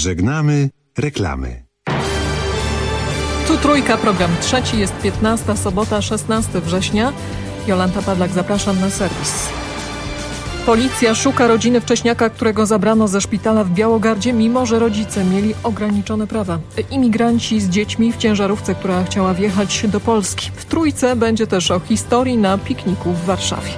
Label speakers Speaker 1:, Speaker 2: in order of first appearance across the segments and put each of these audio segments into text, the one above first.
Speaker 1: Żegnamy reklamy.
Speaker 2: Tu Trójka, program trzeci, jest 15, sobota, 16 września. Jolanta Pawlak, zapraszam na serwis. Policja szuka rodziny wcześniaka, którego zabrano ze szpitala w Białogardzie, mimo że rodzice mieli ograniczone prawa. Imigranci z dziećmi w ciężarówce, która chciała wjechać do Polski. W Trójce będzie też o historii na pikniku w Warszawie.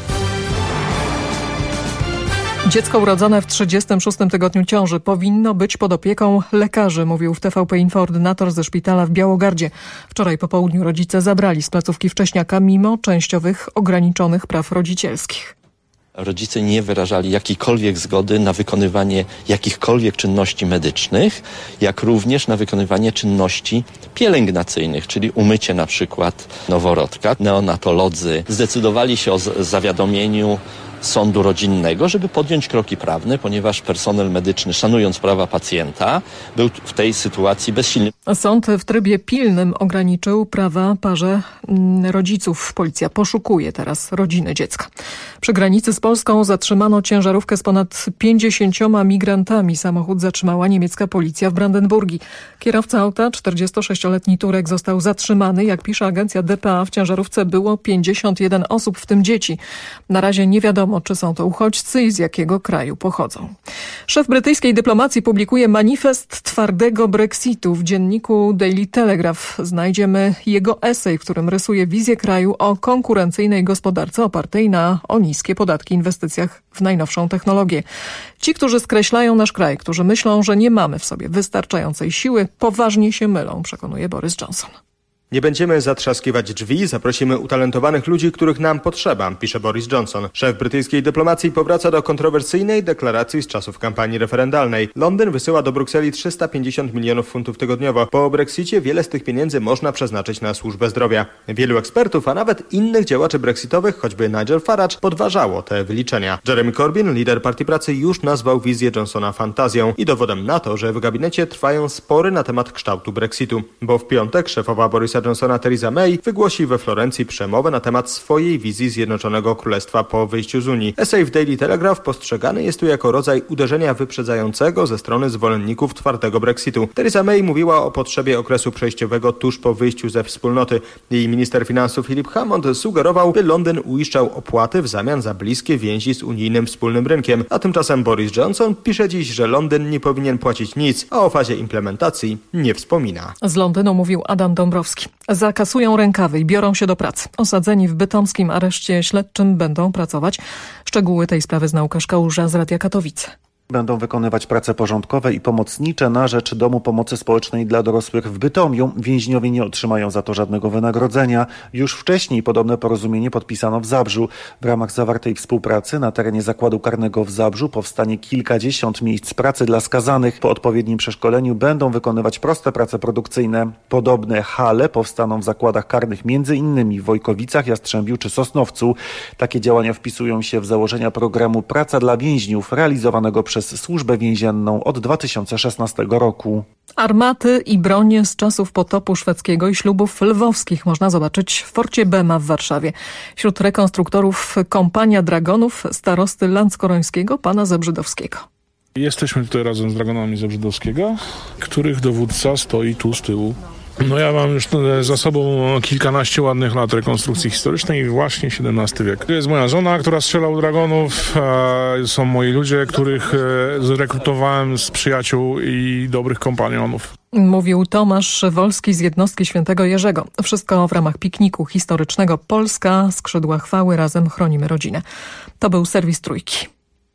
Speaker 2: Dziecko urodzone w 36. tygodniu ciąży powinno być pod opieką lekarzy, mówił w TVP Info ordynator ze szpitala w Białogardzie. Wczoraj po południu rodzice zabrali z placówki wcześniaka mimo częściowych ograniczonych praw rodzicielskich.
Speaker 3: Rodzice nie wyrażali jakiejkolwiek zgody na wykonywanie jakichkolwiek czynności medycznych, jak również na wykonywanie czynności pielęgnacyjnych, czyli umycie na przykład noworodka. Neonatolodzy zdecydowali się o zawiadomieniu sądu rodzinnego, żeby podjąć kroki prawne, ponieważ personel medyczny, szanując prawa pacjenta, był w tej sytuacji bezsilny.
Speaker 2: Sąd w trybie pilnym ograniczył prawa parze rodziców. Policja poszukuje teraz rodziny dziecka. Przy granicy z Polską zatrzymano ciężarówkę z ponad 50 migrantami. Samochód zatrzymała niemiecka policja w Brandenburgii. Kierowca auta, 46-letni Turek, został zatrzymany. Jak pisze agencja dpa, w ciężarówce było 51 osób, w tym dzieci. Na razie nie wiadomo, czy są to uchodźcy i z jakiego kraju pochodzą. Szef brytyjskiej dyplomacji publikuje manifest twardego Brexitu. W dzienniku Daily Telegraph znajdziemy jego esej, w którym rysuje wizję kraju o konkurencyjnej gospodarce opartej o niskie podatki, inwestycjach w najnowszą technologię. Ci, którzy skreślają nasz kraj, którzy myślą, że nie mamy w sobie wystarczającej siły, poważnie się mylą, przekonuje Boris Johnson.
Speaker 4: Nie będziemy zatrzaskiwać drzwi, zaprosimy utalentowanych ludzi, których nam potrzeba, pisze Boris Johnson. Szef brytyjskiej dyplomacji powraca do kontrowersyjnej deklaracji z czasów kampanii referendalnej. Londyn wysyła do Brukseli 350 milionów funtów tygodniowo. Po Brexicie wiele z tych pieniędzy można przeznaczyć na służbę zdrowia. Wielu ekspertów, a nawet innych działaczy brexitowych, choćby Nigel Farage, podważało te wyliczenia. Jeremy Corbyn, lider Partii Pracy, już nazwał wizję Johnsona fantazją i dowodem na to, że w gabinecie trwają spory na temat kształtu Brexitu. Bo w piątek szefowa Borisa Johnsona Theresa May wygłosi we Florencji przemowę na temat swojej wizji Zjednoczonego Królestwa po wyjściu z Unii. Esej w Daily Telegraph postrzegany jest tu jako rodzaj uderzenia wyprzedzającego ze strony zwolenników twardego Brexitu. Theresa May mówiła o potrzebie okresu przejściowego tuż po wyjściu ze wspólnoty. Jej minister finansów Philip Hammond sugerował, by Londyn uiszczał opłaty w zamian za bliskie więzi z unijnym wspólnym rynkiem. A tymczasem Boris Johnson pisze dziś, że Londyn nie powinien płacić nic, a o fazie implementacji nie wspomina.
Speaker 2: Z Londynu mówił Adam Dąbrowski. Zakasują rękawy i biorą się do pracy. Osadzeni w bytomskim areszcie śledczym będą pracować. Szczegóły tej sprawy zna Łukasz Kałuża z Radia Katowice.
Speaker 5: Będą wykonywać prace porządkowe i pomocnicze na rzecz Domu Pomocy Społecznej dla Dorosłych w Bytomiu. Więźniowie nie otrzymają za to żadnego wynagrodzenia. Już wcześniej podobne porozumienie podpisano w Zabrzu. W ramach zawartej współpracy na terenie Zakładu Karnego w Zabrzu powstanie kilkadziesiąt miejsc pracy dla skazanych. Po odpowiednim przeszkoleniu będą wykonywać proste prace produkcyjne. Podobne hale powstaną w zakładach karnych m.in. w Wojkowicach, Jastrzębiu czy Sosnowcu. Takie działania wpisują się w założenia programu Praca dla więźniów realizowanego przez Służbę Więzienną od 2016 roku.
Speaker 2: Armaty i bronie z czasów potopu szwedzkiego i ślubów lwowskich można zobaczyć w Forcie Bema w Warszawie. Wśród rekonstruktorów kompania dragonów starosty Lanckorońskiego, pana Zebrzydowskiego.
Speaker 6: Jesteśmy tutaj razem z dragonami Zebrzydowskiego, których dowódca stoi tu z tyłu. No ja mam już za sobą kilkanaście ładnych lat rekonstrukcji historycznej i właśnie XVII wiek. To jest moja żona, która strzela u dragonów, są moi ludzie, których zrekrutowałem z przyjaciół i dobrych kompanionów.
Speaker 2: Mówił Tomasz Wolski z jednostki Świętego Jerzego. Wszystko w ramach pikniku historycznego Polska, skrzydła chwały, razem chronimy rodzinę. To był serwis Trójki.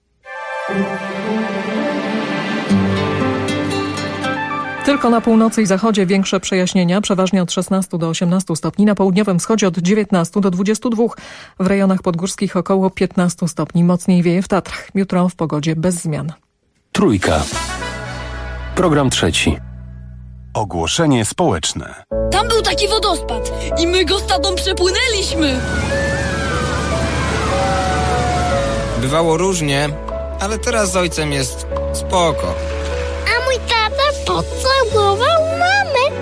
Speaker 2: Tylko na północy i zachodzie większe przejaśnienia, przeważnie od 16 do 18 stopni, na południowym wschodzie od 19 do 22, w rejonach podgórskich około 15 stopni, mocniej wieje w Tatrach. Jutro w pogodzie bez zmian.
Speaker 7: Trójka. Program trzeci. Ogłoszenie społeczne.
Speaker 8: Tam był taki wodospad i my go z tatą przepłynęliśmy.
Speaker 9: Bywało różnie, ale teraz z ojcem jest spoko.
Speaker 10: A mój tata pocałował mamę.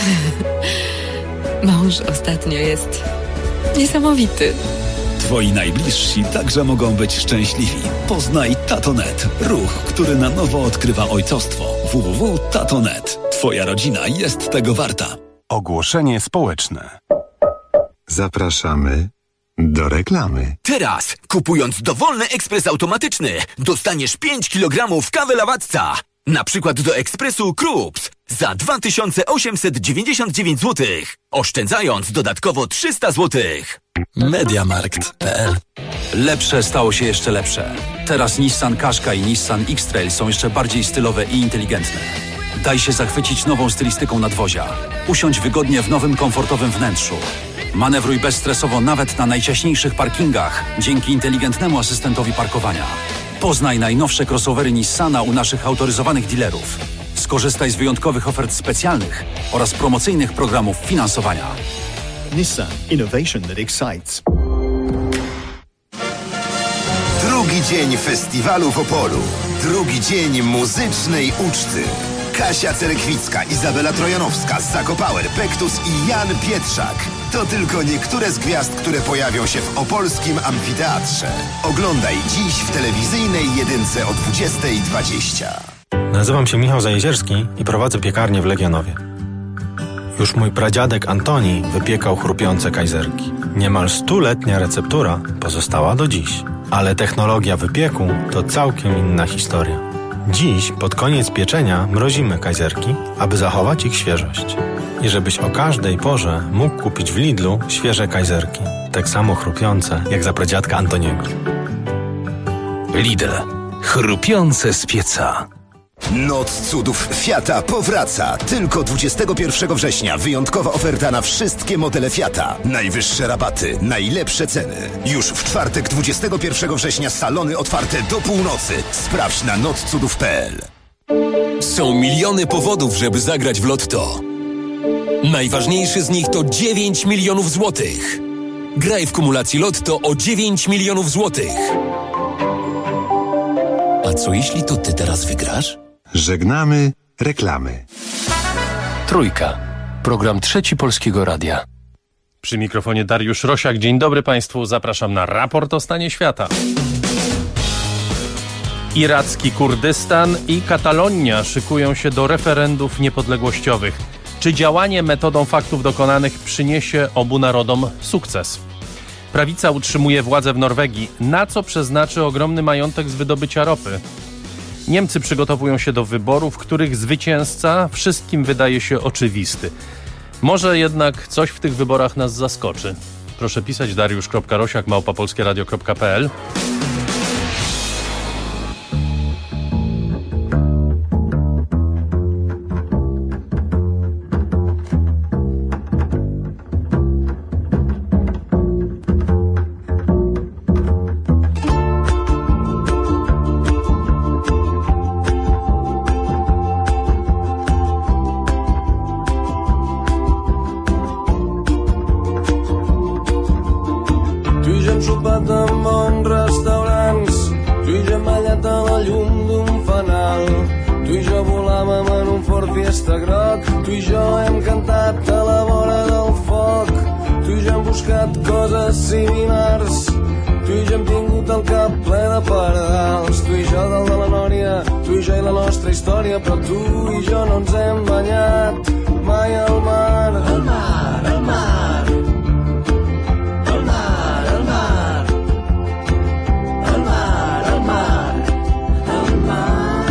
Speaker 11: Mąż ostatnio jest niesamowity.
Speaker 12: Twoi najbliżsi także mogą być szczęśliwi. Poznaj Tatonet. Ruch, który na nowo odkrywa ojcostwo. www.tatonet. Twoja rodzina jest tego warta.
Speaker 7: Ogłoszenie społeczne.
Speaker 1: Zapraszamy do reklamy.
Speaker 13: Teraz, kupując dowolny ekspres automatyczny, dostaniesz 5 kg kawy Lawatca. Na przykład do ekspresu Krups za 2899 zł. Oszczędzając dodatkowo 300 zł.
Speaker 12: Mediamarkt.pl.
Speaker 14: Lepsze stało się jeszcze lepsze. Teraz Nissan Qashqai i Nissan X-Trail są jeszcze bardziej stylowe i inteligentne. Daj się zachwycić nową stylistyką nadwozia. Usiądź wygodnie w nowym, komfortowym wnętrzu. Manewruj bezstresowo nawet na najciaśniejszych parkingach dzięki inteligentnemu asystentowi parkowania. Poznaj najnowsze crossovery Nissana u naszych autoryzowanych dealerów. Skorzystaj z wyjątkowych ofert specjalnych oraz promocyjnych programów finansowania.
Speaker 15: Nissan. Innovation that excites.
Speaker 16: Drugi dzień festiwalu w Opolu. Drugi dzień muzycznej uczty. Kasia Cerekwicka, Izabela Trojanowska, Zako Power, Pektus i Jan Pietrzak. To tylko niektóre z gwiazd, które pojawią się w opolskim amfiteatrze. Oglądaj dziś w telewizyjnej jedynce o 20:20.
Speaker 17: Nazywam się Michał Zajezierski i prowadzę piekarnię w Legionowie. Już mój pradziadek Antoni wypiekał chrupiące kajzerki. Niemal 100-letnia receptura pozostała do dziś. Ale technologia wypieku to całkiem inna historia. Dziś, pod koniec pieczenia, mrozimy kajzerki, aby zachować ich świeżość. I żebyś o każdej porze mógł kupić w Lidlu świeże kajzerki. Tak samo chrupiące, jak za pradziadka Antoniego.
Speaker 12: Lidl. Chrupiące z pieca.
Speaker 16: Noc cudów Fiata powraca. Tylko 21 września wyjątkowa oferta na wszystkie modele Fiata. Najwyższe rabaty, najlepsze ceny. Już w czwartek 21 września salony otwarte do północy. Sprawdź na notcudów.pl.
Speaker 18: Są miliony powodów, żeby zagrać w Lotto. Najważniejszy z nich to 9 milionów złotych. Graj w kumulacji Lotto o 9 milionów złotych. A co jeśli to ty teraz wygrasz?
Speaker 1: Żegnamy reklamy.
Speaker 7: Trójka. Program Trzeci Polskiego Radia.
Speaker 19: Przy mikrofonie Dariusz Rosiak. Dzień dobry Państwu. Zapraszam na raport o stanie świata. Iracki Kurdystan i Katalonia szykują się do referendów niepodległościowych. Czy działanie metodą faktów dokonanych przyniesie obu narodom sukces? Prawica utrzymuje władzę w Norwegii, na co przeznaczy ogromny majątek z wydobycia ropy. Niemcy przygotowują się do wyborów, których zwycięzca wszystkim wydaje się oczywisty. Może jednak coś w tych wyborach nas zaskoczy. Proszę pisać dariusz.rosiak@polskieradio.pl.
Speaker 20: Però tu i jo no ens hem banyat mai al mar. El mar, el mar. El mar, el mar. El mar, el mar. El mar.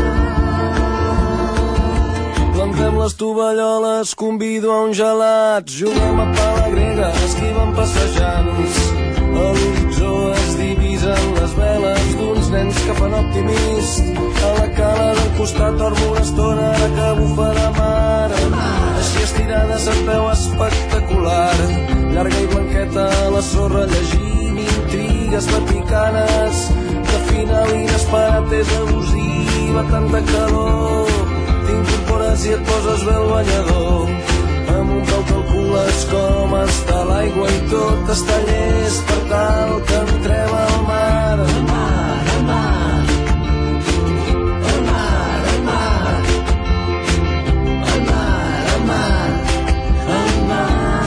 Speaker 20: Plantem les tovalloles, convido a un gelat. Juguem a pala grega, esquivem passejants. A l'horitzó es divisen les veles d'uns nens que fan optimist. A la cala del costat dormo una estona ara que bufa de mar. Així estirada se'n veu espectacular. Llarga i blanqueta a la sorra llegint intrigues vaticanes. De final inesperat és elusiva, tanta calor. T'incorpores i et poses bé el banyador. Amb un peu calcules com està l'aigua i tot està llest per tal que entrem al mar. El mar, el mar. El mar, el mar. El mar, el mar. El mar.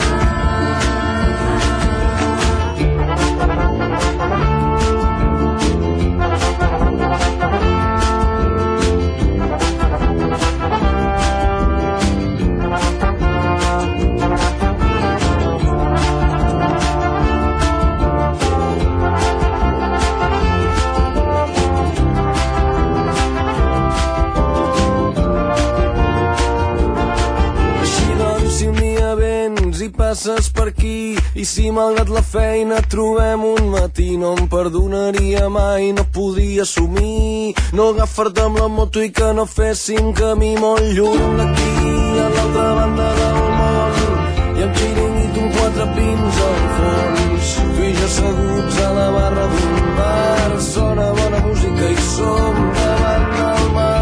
Speaker 20: passes per aquí i si malgrat la feina trobem un matí no em perdonaria mai, no podria assumir no agafar-te amb la moto i que no féssim camí molt lluny d'aquí a l'altra banda del món i amb xiringuito amb 4 pins al fons tu i jo asseguts a la barra d'un bar sona bona música i som davant del mar.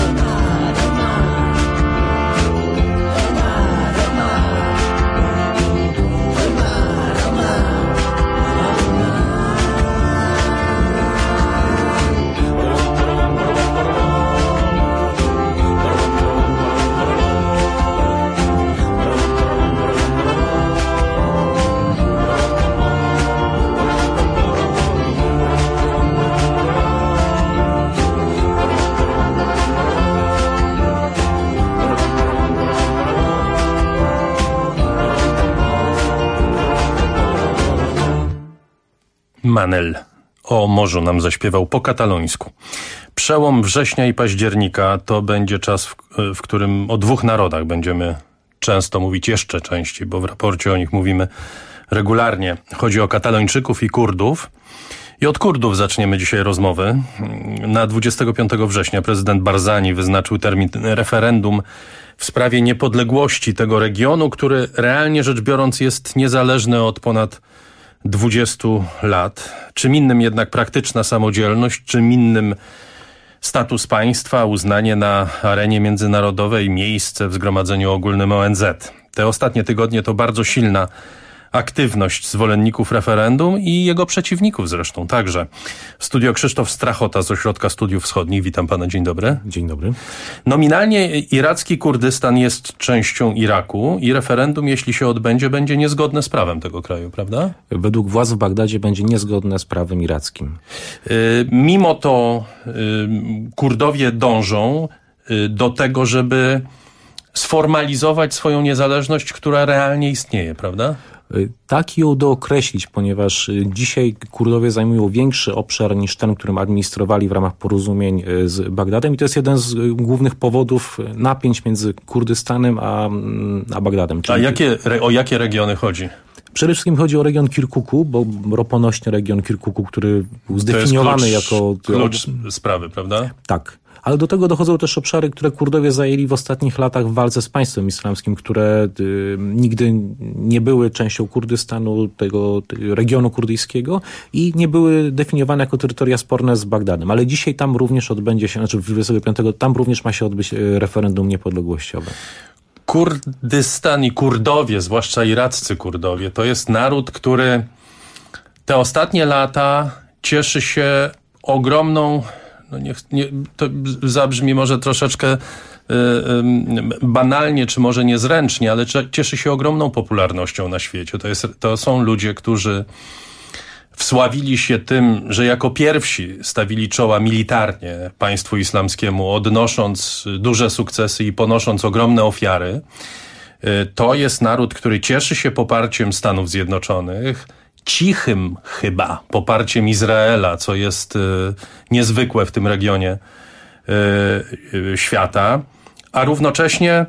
Speaker 19: Manel o morzu nam zaśpiewał po katalońsku. Przełom września i października to będzie czas, w którym o dwóch narodach będziemy często mówić, jeszcze częściej, bo w raporcie o nich mówimy regularnie. Chodzi o Katalończyków i Kurdów. I od Kurdów zaczniemy dzisiaj rozmowy. Na 25 września prezydent Barzani wyznaczył termin referendum w sprawie niepodległości tego regionu, który realnie rzecz biorąc jest niezależny od ponad 20 lat. Czym innym jednak praktyczna samodzielność, czym innym status państwa, uznanie na arenie międzynarodowej, miejsce w Zgromadzeniu Ogólnym ONZ. Te ostatnie tygodnie to bardzo silna aktywność zwolenników referendum i jego przeciwników zresztą także. W studio Krzysztof Strachota z Ośrodka Studiów Wschodnich. Witam pana, dzień dobry.
Speaker 21: Dzień dobry.
Speaker 19: Nominalnie iracki Kurdystan jest częścią Iraku i referendum, jeśli się odbędzie, będzie niezgodne z prawem tego kraju, prawda?
Speaker 21: Według władz w Bagdadzie będzie niezgodne z prawem irackim.
Speaker 19: Mimo to Kurdowie dążą do tego, żeby sformalizować swoją niezależność, która realnie istnieje, prawda?
Speaker 21: Tak ją dookreślić, ponieważ dzisiaj Kurdowie zajmują większy obszar niż ten, którym administrowali w ramach porozumień z Bagdadem i to jest jeden z głównych powodów napięć między Kurdystanem a Bagdadem.
Speaker 19: Czyli o jakie regiony chodzi?
Speaker 21: Przede wszystkim chodzi o region Kirkuku, bo roponośny region Kirkuku, który był zdefiniowany jako
Speaker 19: klucz sprawy, prawda?
Speaker 21: Tak. Ale do tego dochodzą też obszary, które Kurdowie zajęli w ostatnich latach w walce z państwem islamskim, które nigdy nie były częścią Kurdystanu, tego regionu kurdyjskiego i nie były definiowane jako terytoria sporne z Bagdadem. Ale dzisiaj tam również odbędzie się, 25, tam również ma się odbyć referendum niepodległościowe.
Speaker 19: Kurdystan i Kurdowie, zwłaszcza iraccy Kurdowie, to jest naród, który te ostatnie lata cieszy się ogromną, to zabrzmi może troszeczkę banalnie, czy może niezręcznie, ale cieszy się ogromną popularnością na świecie. To są ludzie, którzy wsławili się tym, że jako pierwsi stawili czoła militarnie państwu islamskiemu, odnosząc duże sukcesy i ponosząc ogromne ofiary. To jest naród, który cieszy się poparciem Stanów Zjednoczonych, cichym chyba poparciem Izraela, co jest niezwykłe w tym regionie świata, a równocześnie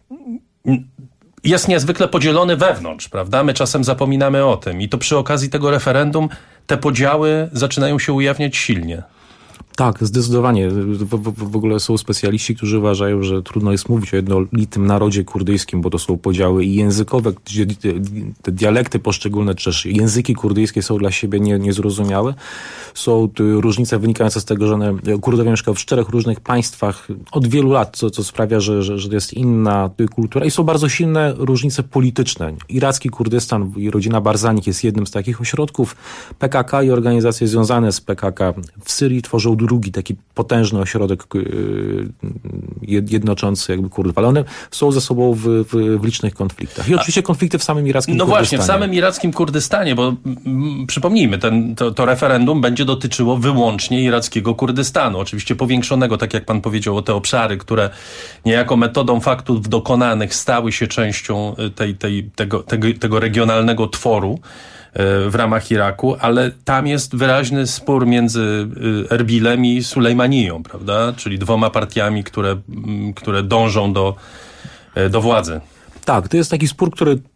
Speaker 19: jest niezwykle podzielony wewnątrz, prawda? My czasem zapominamy o tym i to przy okazji tego referendum te podziały zaczynają się ujawniać silnie.
Speaker 21: Tak, zdecydowanie. W ogóle są specjaliści, którzy uważają, że trudno jest mówić o jednolitym narodzie kurdyjskim, bo to są podziały i językowe, gdzie te dialekty poszczególne, czy też języki kurdyjskie są dla siebie niezrozumiałe. Są różnice wynikające z tego, że Kurdowie mieszkają w 4 różnych państwach od wielu lat, co sprawia, że jest inna kultura i są bardzo silne różnice polityczne. Iracki Kurdystan i rodzina Barzanich jest jednym z takich ośrodków. PKK i organizacje związane z PKK w Syrii tworzą drugi taki potężny ośrodek jednoczący jakby Kurdów, ale one są ze sobą w licznych konfliktach. I oczywiście konflikty w samym irackim Kurdystanie.
Speaker 19: No właśnie, w samym irackim Kurdystanie, bo przypomnijmy, to referendum będzie dotyczyło wyłącznie irackiego Kurdystanu. Oczywiście powiększonego, tak jak pan powiedział, o te obszary, które niejako metodą faktów dokonanych stały się częścią tego regionalnego tworu w ramach Iraku, ale tam jest wyraźny spór między Erbilem i Sulejmaniją, prawda? Czyli 2 partiami, które dążą do władzy.
Speaker 21: Tak, to jest taki spór, który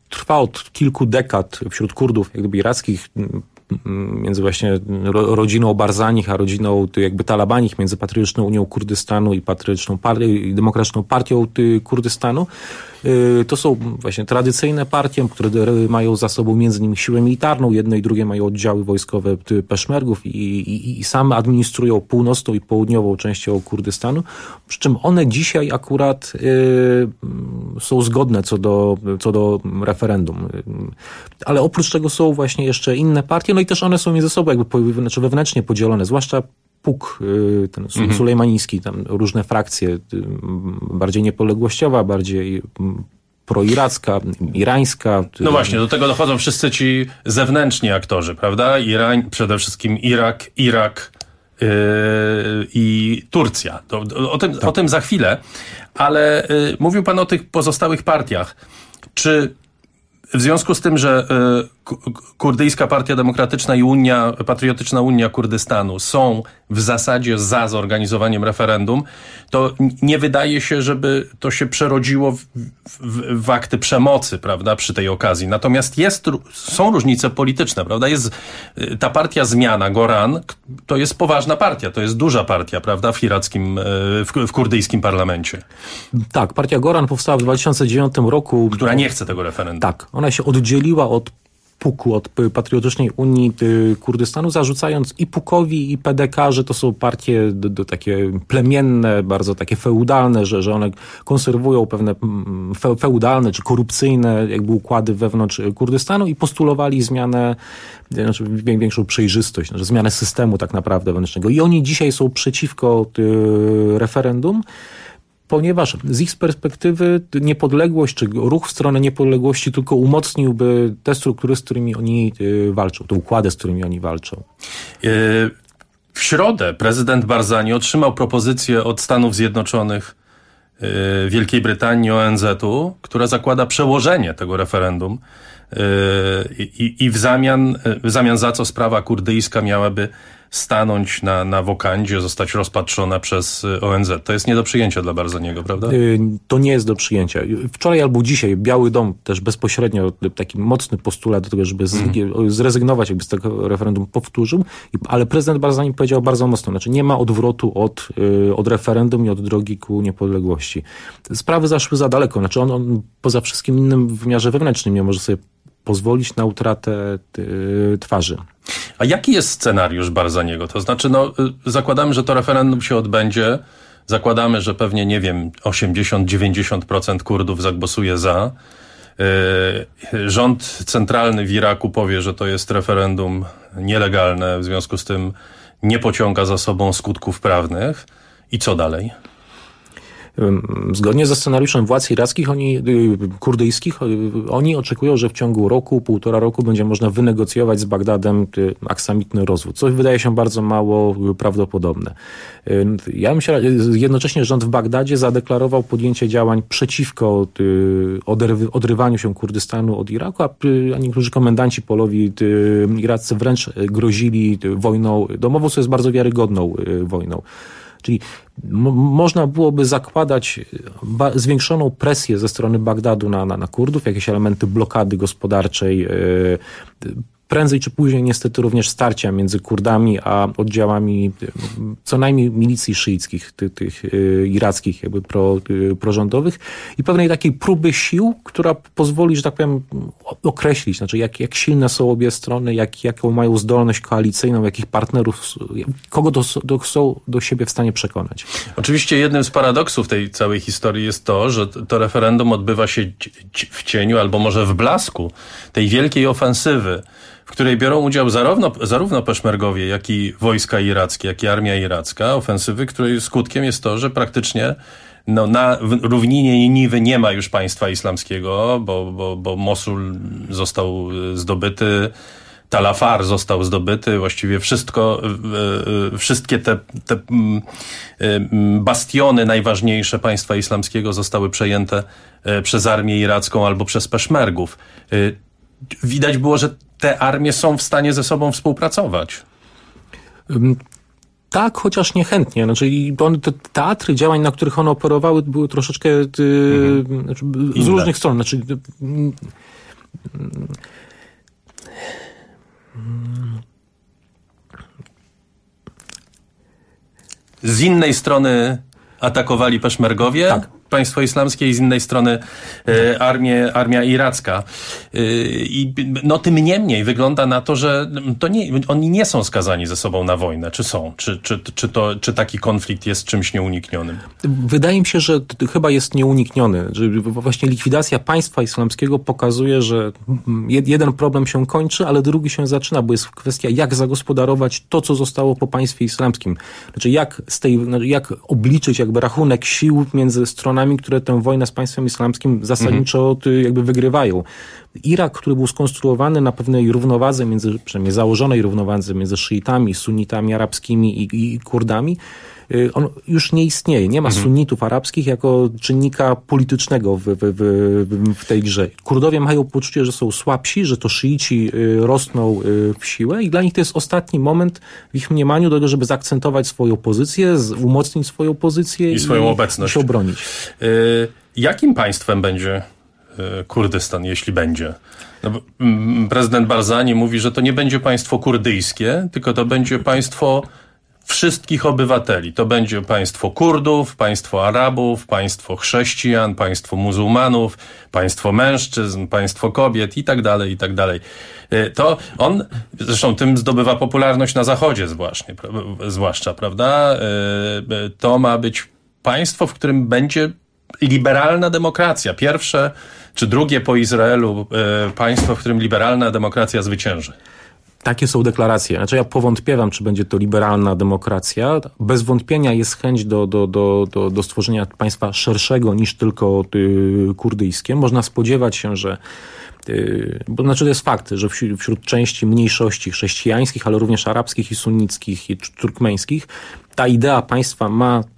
Speaker 21: trwa od kilku dekad wśród Kurdów jakby irackich, między właśnie rodziną Barzanich a rodziną jakby Talabanich, między Patriotyczną Unią Kurdystanu i i Demokratyczną Partią Kurdystanu. To są właśnie tradycyjne partie, które mają za sobą między innymi siłę militarną, jedne i drugie mają oddziały wojskowe peszmergów i same administrują północną i południową częścią Kurdystanu, przy czym one dzisiaj akurat są zgodne co do referendum. Ale oprócz tego są właśnie jeszcze inne partie, no i też one są między sobą jakby wewnętrznie podzielone, zwłaszcza PUK, ten sulejmański, tam różne frakcje, bardziej niepodległościowa, bardziej proiracka, irańska.
Speaker 19: No właśnie, do tego dochodzą wszyscy ci zewnętrzni aktorzy, prawda? Przede wszystkim Irak i Turcja. O tym za chwilę, ale mówił pan o tych pozostałych partiach. Czy w związku z tym, że Kurdyjska Partia Demokratyczna i Patriotyczna Unia Kurdystanu są w zasadzie za zorganizowaniem referendum, to nie wydaje się, żeby to się przerodziło w akty przemocy, prawda, przy tej okazji. Natomiast są różnice polityczne, prawda? Jest ta partia Zmiana, Goran, to jest poważna partia, to jest duża partia, prawda, w kurdyjskim parlamencie.
Speaker 21: Tak, partia Goran powstała w 2009 roku.
Speaker 19: Która nie chce tego referendum.
Speaker 21: Tak, ona się oddzieliła od PUK-u, od Patriotycznej Unii Kurdystanu, zarzucając i PUK-owi, i PDK, że to są partie takie plemienne, bardzo takie feudalne, że one konserwują pewne feudalne czy korupcyjne jakby układy wewnątrz Kurdystanu i postulowali zmianę, znaczy większą przejrzystość, znaczy zmianę systemu tak naprawdę wewnętrznego. I oni dzisiaj są przeciwko referendum, ponieważ z ich perspektywy niepodległość, czy ruch w stronę niepodległości tylko umocniłby te struktury, z którymi oni walczą, te układy, z którymi oni walczą.
Speaker 19: W środę prezydent Barzani otrzymał propozycję od Stanów Zjednoczonych, Wielkiej Brytanii, ONZ-u, która zakłada przełożenie tego referendum i w zamian za co sprawa kurdyjska miałaby stanąć na wokandzie, zostać rozpatrzona przez ONZ. To jest nie do przyjęcia dla Barzaniego, prawda?
Speaker 21: To nie jest do przyjęcia. Wczoraj albo dzisiaj Biały Dom też bezpośrednio taki mocny postulat do tego, żeby zrezygnować jakby z tego referendum powtórzył, ale prezydent Barzani powiedział bardzo mocno, znaczy nie ma odwrotu od referendum i od drogi ku niepodległości. Sprawy zaszły za daleko, znaczy on poza wszystkim innym w wymiarze wewnętrznym nie może sobie pozwolić na utratę twarzy.
Speaker 19: A jaki jest scenariusz Barzaniego? To znaczy, zakładamy, że to referendum się odbędzie, zakładamy, że pewnie, nie wiem, 80-90% Kurdów zagłosuje za. Rząd centralny w Iraku powie, że to jest referendum nielegalne, w związku z tym nie pociąga za sobą skutków prawnych. I co dalej?
Speaker 21: Zgodnie ze scenariuszem władz irackich, kurdyjskich, oni oczekują, że w ciągu roku, 1,5 roku będzie można wynegocjować z Bagdadem aksamitny rozwód, co wydaje się bardzo mało prawdopodobne. Ja myślę, jednocześnie rząd w Bagdadzie zadeklarował podjęcie działań przeciwko odrywaniu się Kurdystanu od Iraku, a niektórzy komendanci polowi iraccy wręcz grozili wojną domową, co jest bardzo wiarygodną wojną. Czyli można byłoby zakładać zwiększoną presję ze strony Bagdadu na Kurdów, jakieś elementy blokady gospodarczej, prędzej czy później niestety również starcia między Kurdami a oddziałami co najmniej milicji szyickich, tych irackich jakby prorządowych i pewnej takiej próby sił, która pozwoli, że tak powiem, określić, znaczy jak silne są obie strony, jaką mają zdolność koalicyjną, jakich partnerów, kogo są do siebie w stanie przekonać.
Speaker 19: Oczywiście jednym z paradoksów tej całej historii jest to, że to referendum odbywa się w cieniu albo może w blasku tej wielkiej ofensywy, w której biorą udział zarówno peszmergowie, jak i wojska irackie, jak i armia iracka, ofensywy, której skutkiem jest to, że praktycznie na równinie Niwy nie ma już państwa islamskiego, bo Mosul został zdobyty, Tal Afar został zdobyty, właściwie wszystkie te bastiony najważniejsze państwa islamskiego zostały przejęte przez armię iracką albo przez peszmergów. Widać było, że te armie są w stanie ze sobą współpracować.
Speaker 21: Tak, chociaż niechętnie. Znaczy, te teatry działań, na których one operowały, były troszeczkę z różnych stron. Znaczy,
Speaker 19: Z innej strony atakowali peszmergowie, tak. Państwo islamskie, i z innej strony armia iracka. I tym niemniej wygląda na to, że oni nie są skazani ze sobą na wojnę. Czy są? Czy taki konflikt jest czymś nieuniknionym?
Speaker 21: Wydaje mi się, że chyba jest nieunikniony. Że właśnie likwidacja państwa islamskiego pokazuje, że jeden problem się kończy, ale drugi się zaczyna, bo jest kwestia, jak zagospodarować to, co zostało po państwie islamskim. Znaczy, jak obliczyć jakby rachunek sił między stronami, które tę wojnę z państwem islamskim zasadniczo jakby wygrywają. Irak, który był skonstruowany na pewnej równowadze, przynajmniej założonej równowadze między szyitami, sunnitami arabskimi i Kurdami, on już nie istnieje. Nie ma sunnitów arabskich jako czynnika politycznego w tej grze. Kurdowie mają poczucie, że są słabsi, że to szyici rosną w siłę i dla nich to jest ostatni moment w ich mniemaniu do tego, żeby zaakcentować swoją pozycję, umocnić swoją pozycję
Speaker 19: i swoją obecność.
Speaker 21: Się obronić.
Speaker 19: Jakim państwem będzie Kurdystan, jeśli będzie? No, prezydent Barzani mówi, że to nie będzie państwo kurdyjskie, tylko to będzie państwo wszystkich obywateli. To będzie państwo Kurdów, państwo Arabów, państwo chrześcijan, państwo muzułmanów, państwo mężczyzn, państwo kobiet i tak dalej, i tak dalej. To on, zresztą tym zdobywa popularność na Zachodzie zwłaszcza, prawda? To ma być państwo, w którym będzie liberalna demokracja. Pierwsze czy drugie po Izraelu państwo, w którym liberalna demokracja zwycięży.
Speaker 21: Takie są deklaracje. Znaczy ja powątpiewam, czy będzie to liberalna demokracja. Bez wątpienia jest chęć do stworzenia państwa szerszego niż tylko kurdyjskie. Można spodziewać się, że to jest fakt, że wśród części mniejszości chrześcijańskich, ale również arabskich i sunnickich i turkmeńskich, ta idea państwa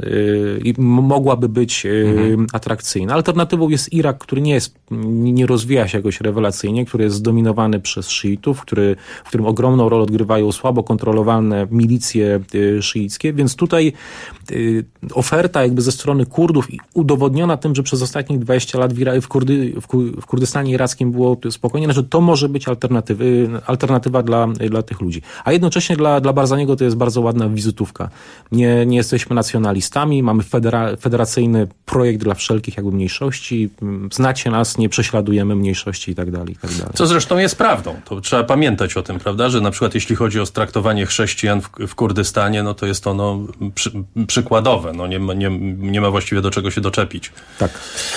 Speaker 21: mogłaby być atrakcyjna. Alternatywą jest Irak, który nie rozwija się jakoś rewelacyjnie, który jest zdominowany przez szyitów, w którym ogromną rolę odgrywają słabo kontrolowalne milicje szyickie, więc tutaj oferta jakby ze strony Kurdów udowodniona tym, że przez ostatnich 20 lat w Kurdystanie irackim było spokojnie, znaczy to może być alternatywa dla tych ludzi. A jednocześnie dla Barzaniego to jest bardzo ładna wizytówka. Nie jesteśmy nacjonalistami, mamy federacyjny projekt dla wszelkich jakby mniejszości, znacie nas, nie prześladujemy mniejszości i tak dalej, i tak dalej.
Speaker 19: Co zresztą jest prawdą. To trzeba pamiętać o tym, prawda, że na przykład jeśli chodzi o traktowanie chrześcijan w Kurdystanie, no to jest ono przykładowe. No nie ma właściwie do czego się doczepić.
Speaker 21: Tak.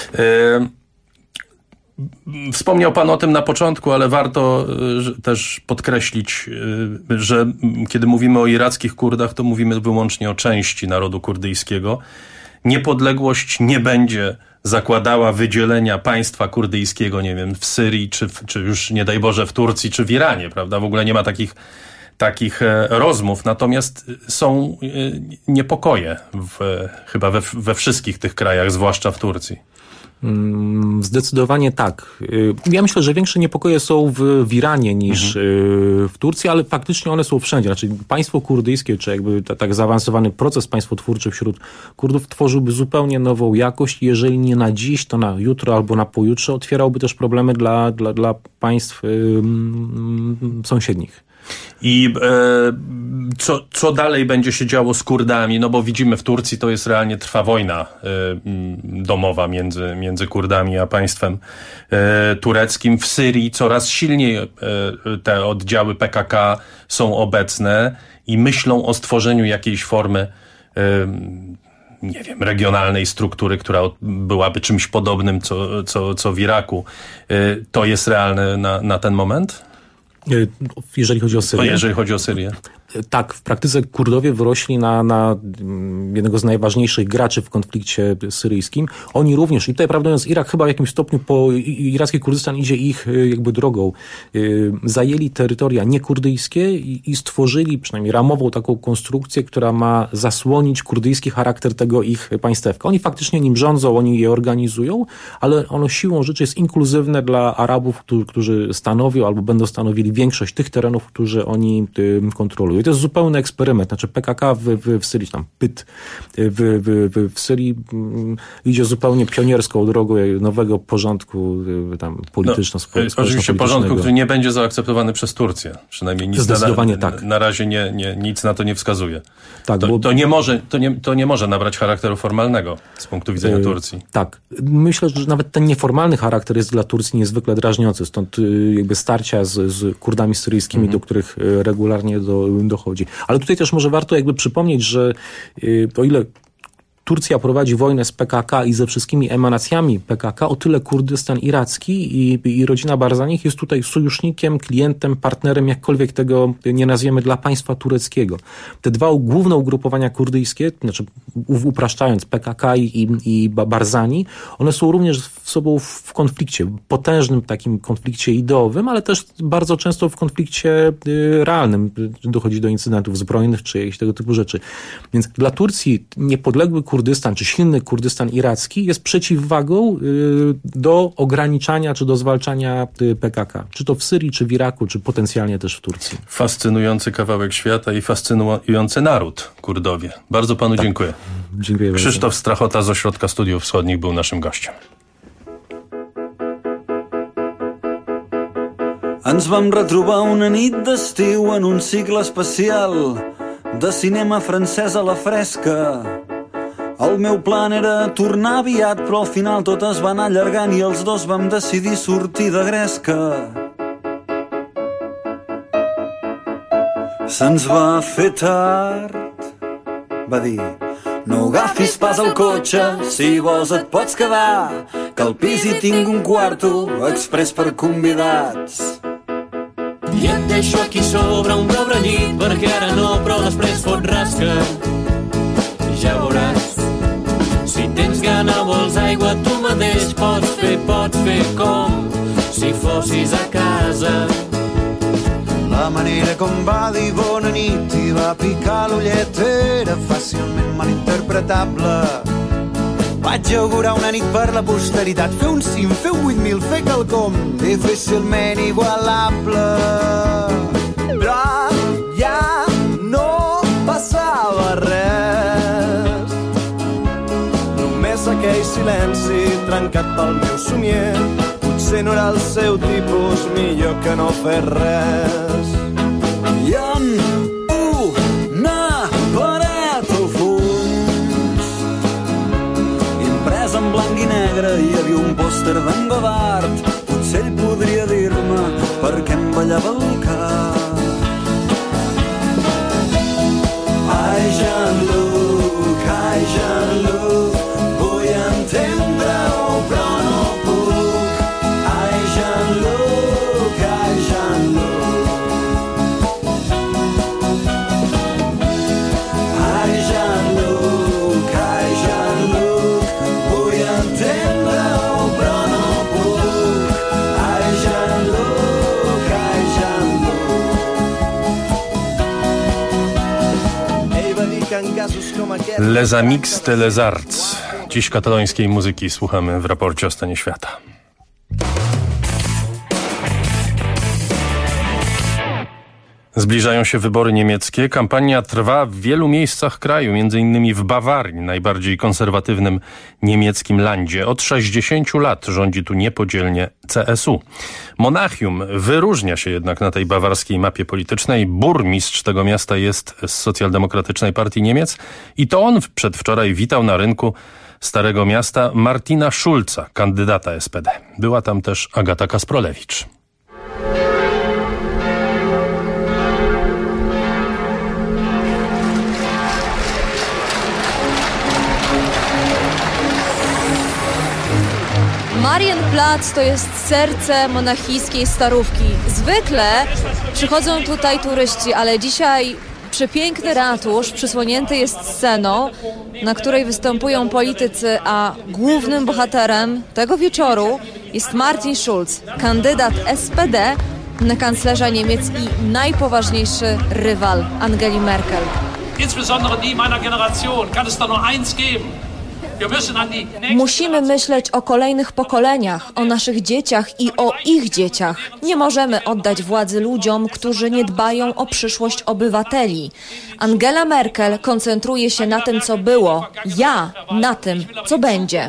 Speaker 19: Wspomniał pan o tym na początku, ale warto też podkreślić, że kiedy mówimy o irackich Kurdach, to mówimy wyłącznie o części narodu kurdyjskiego. Niepodległość nie będzie zakładała wydzielenia państwa kurdyjskiego, nie wiem, w Syrii, czy już nie daj Boże w Turcji, czy w Iranie, prawda? W ogóle nie ma takich rozmów, natomiast są niepokoje chyba we wszystkich tych krajach, zwłaszcza w Turcji.
Speaker 21: Zdecydowanie tak. Ja myślę, że większe niepokoje są w Iranie niż w Turcji, ale faktycznie one są wszędzie. Znaczy państwo kurdyjskie, czy jakby tak zaawansowany proces państwotwórczy wśród Kurdów tworzyłby zupełnie nową jakość. Jeżeli nie na dziś, to na jutro albo na pojutrze otwierałby też problemy dla państw sąsiednich.
Speaker 19: I co dalej będzie się działo z Kurdami? No bo widzimy, w Turcji to jest realnie trwa wojna domowa między Kurdami a państwem tureckim. W Syrii coraz silniej te oddziały PKK są obecne i myślą o stworzeniu jakiejś formy nie wiem, regionalnej struktury, która byłaby czymś podobnym co w Iraku. To jest realne na ten moment?
Speaker 21: Jeżeli chodzi o Syrię?
Speaker 19: Jeżeli chodzi o Syrię.
Speaker 21: Tak, w praktyce Kurdowie wyrośli na jednego z najważniejszych graczy w konflikcie syryjskim. Oni również, i tutaj prawdą jest, Irak chyba w jakimś stopniu iracki Kurdystan idzie ich jakby drogą. Zajęli terytoria niekurdyjskie i stworzyli przynajmniej ramową taką konstrukcję, która ma zasłonić kurdyjski charakter tego ich państewka. Oni faktycznie nim rządzą, oni je organizują, ale ono siłą rzeczy jest inkluzywne dla Arabów, którzy stanowią albo będą stanowili większość tych terenów, które oni kontrolują. To jest zupełny eksperyment. Znaczy PKK w Syrii, tam PYT w Syrii idzie zupełnie pionierską drogą nowego porządku tam polityczno-społecznego.
Speaker 19: Oczywiście porządku, który nie będzie zaakceptowany przez Turcję. Przynajmniej nic
Speaker 21: zdecydowanie tak.
Speaker 19: Na razie nic na to nie wskazuje.
Speaker 21: Tak,
Speaker 19: to nie może nabrać charakteru formalnego z punktu widzenia Turcji.
Speaker 21: Tak. Myślę, że nawet ten nieformalny charakter jest dla Turcji niezwykle drażniący. Stąd jakby starcia z Kurdami syryjskimi, do których regularnie dochodzi. Ale tutaj też może warto jakby przypomnieć, że o ile Turcja prowadzi wojnę z PKK i ze wszystkimi emanacjami PKK, o tyle Kurdystan iracki i rodzina Barzanich jest tutaj sojusznikiem, klientem, partnerem, jakkolwiek tego nie nazwiemy, dla państwa tureckiego. Te dwa główne ugrupowania kurdyjskie, znaczy upraszczając PKK i Barzani, one są również z sobą w konflikcie, potężnym takim konflikcie ideowym, ale też bardzo często w konflikcie realnym. Dochodzi do incydentów zbrojnych czy jakichś tego typu rzeczy. Więc dla Turcji niepodległy Kurdystan, czy silny Kurdystan iracki jest przeciwwagą do ograniczania, czy do zwalczania PKK. Czy to w Syrii, czy w Iraku, czy potencjalnie też w Turcji.
Speaker 19: Fascynujący kawałek świata i fascynujący naród, Kurdowie. Bardzo panu dziękuję.
Speaker 21: Dziękuję bardzo.
Speaker 19: Krzysztof Strachota z Ośrodka Studiów Wschodnich był naszym gościem.
Speaker 3: Ens vam retrobar una nit d'estiu en un cicle especial de cinema francès a la fresca. El meu plan era tornar aviat, però al final tot es va anar allargant i els dos vam decidir sortir de gresca. Se'ns va fer tard, va dir, no agafis pas el cotxe, si vols et pots quedar, que al pis hi tinc un quarto express per convidats.
Speaker 22: I et deixo aquí sobre un pobre llit, perquè ara no, però després fot rasca. Ja veuràs. Si tens gana, vols aigua, tu mateix pots fer com si fossis a casa.
Speaker 23: La manera com va dir bona nit i va picar l'ullet era fàcilment malinterpretable. Vaig augurar una nit per la posteritat, fer un cim, fer 8.000, fer quelcom difícilment igualable. Però ja no passava res, només aquell silenci trencat pel meu somier. Potser no era el seu tipus, millor que no fer res.
Speaker 3: I en una paret al fons, imprès en blanc i negre, hi havia un pòster d'en Godard. Potser ell podria dir-me per què em ballava el cap. Ai, Jean-Luc, vull entendre-ho, però no puc. Ai, Jean-Luc, ai, Jean-Luc. Ai, Jean-Luc, vull entendre-ho, però no puc. Ai, Jean-Luc, ai, Jean-Luc. Ell va dir que en casos com aquest...
Speaker 19: Les Amics de les Arts. Dziś katalońskiej muzyki słuchamy w raporcie o stanie świata. Zbliżają się wybory niemieckie. Kampania trwa w wielu miejscach kraju, m.in. w Bawarii, najbardziej konserwatywnym niemieckim landzie. Od 60 lat rządzi tu niepodzielnie CSU. Monachium wyróżnia się jednak na tej bawarskiej mapie politycznej. Burmistrz tego miasta jest z Socjaldemokratycznej Partii Niemiec i to on przedwczoraj witał na rynku Starego Miasta Martina Schulza, kandydata SPD. Była tam też Agata Kasprolewicz.
Speaker 24: Marienplatz to jest serce monachijskiej Starówki. Zwykle przychodzą tutaj turyści, ale dzisiaj przepiękny ratusz przysłonięty jest sceną, na której występują politycy, a głównym bohaterem tego wieczoru jest Martin Schulz, kandydat SPD na kanclerza Niemiec i najpoważniejszy rywal Angeli Merkel.
Speaker 22: Insbesondere die meiner Generation kann es da nur eins geben.
Speaker 24: Musimy myśleć o kolejnych pokoleniach, o naszych dzieciach i o ich dzieciach. Nie możemy oddać władzy ludziom, którzy nie dbają o przyszłość obywateli. Angela Merkel koncentruje się na tym, co było, ja na tym, co będzie.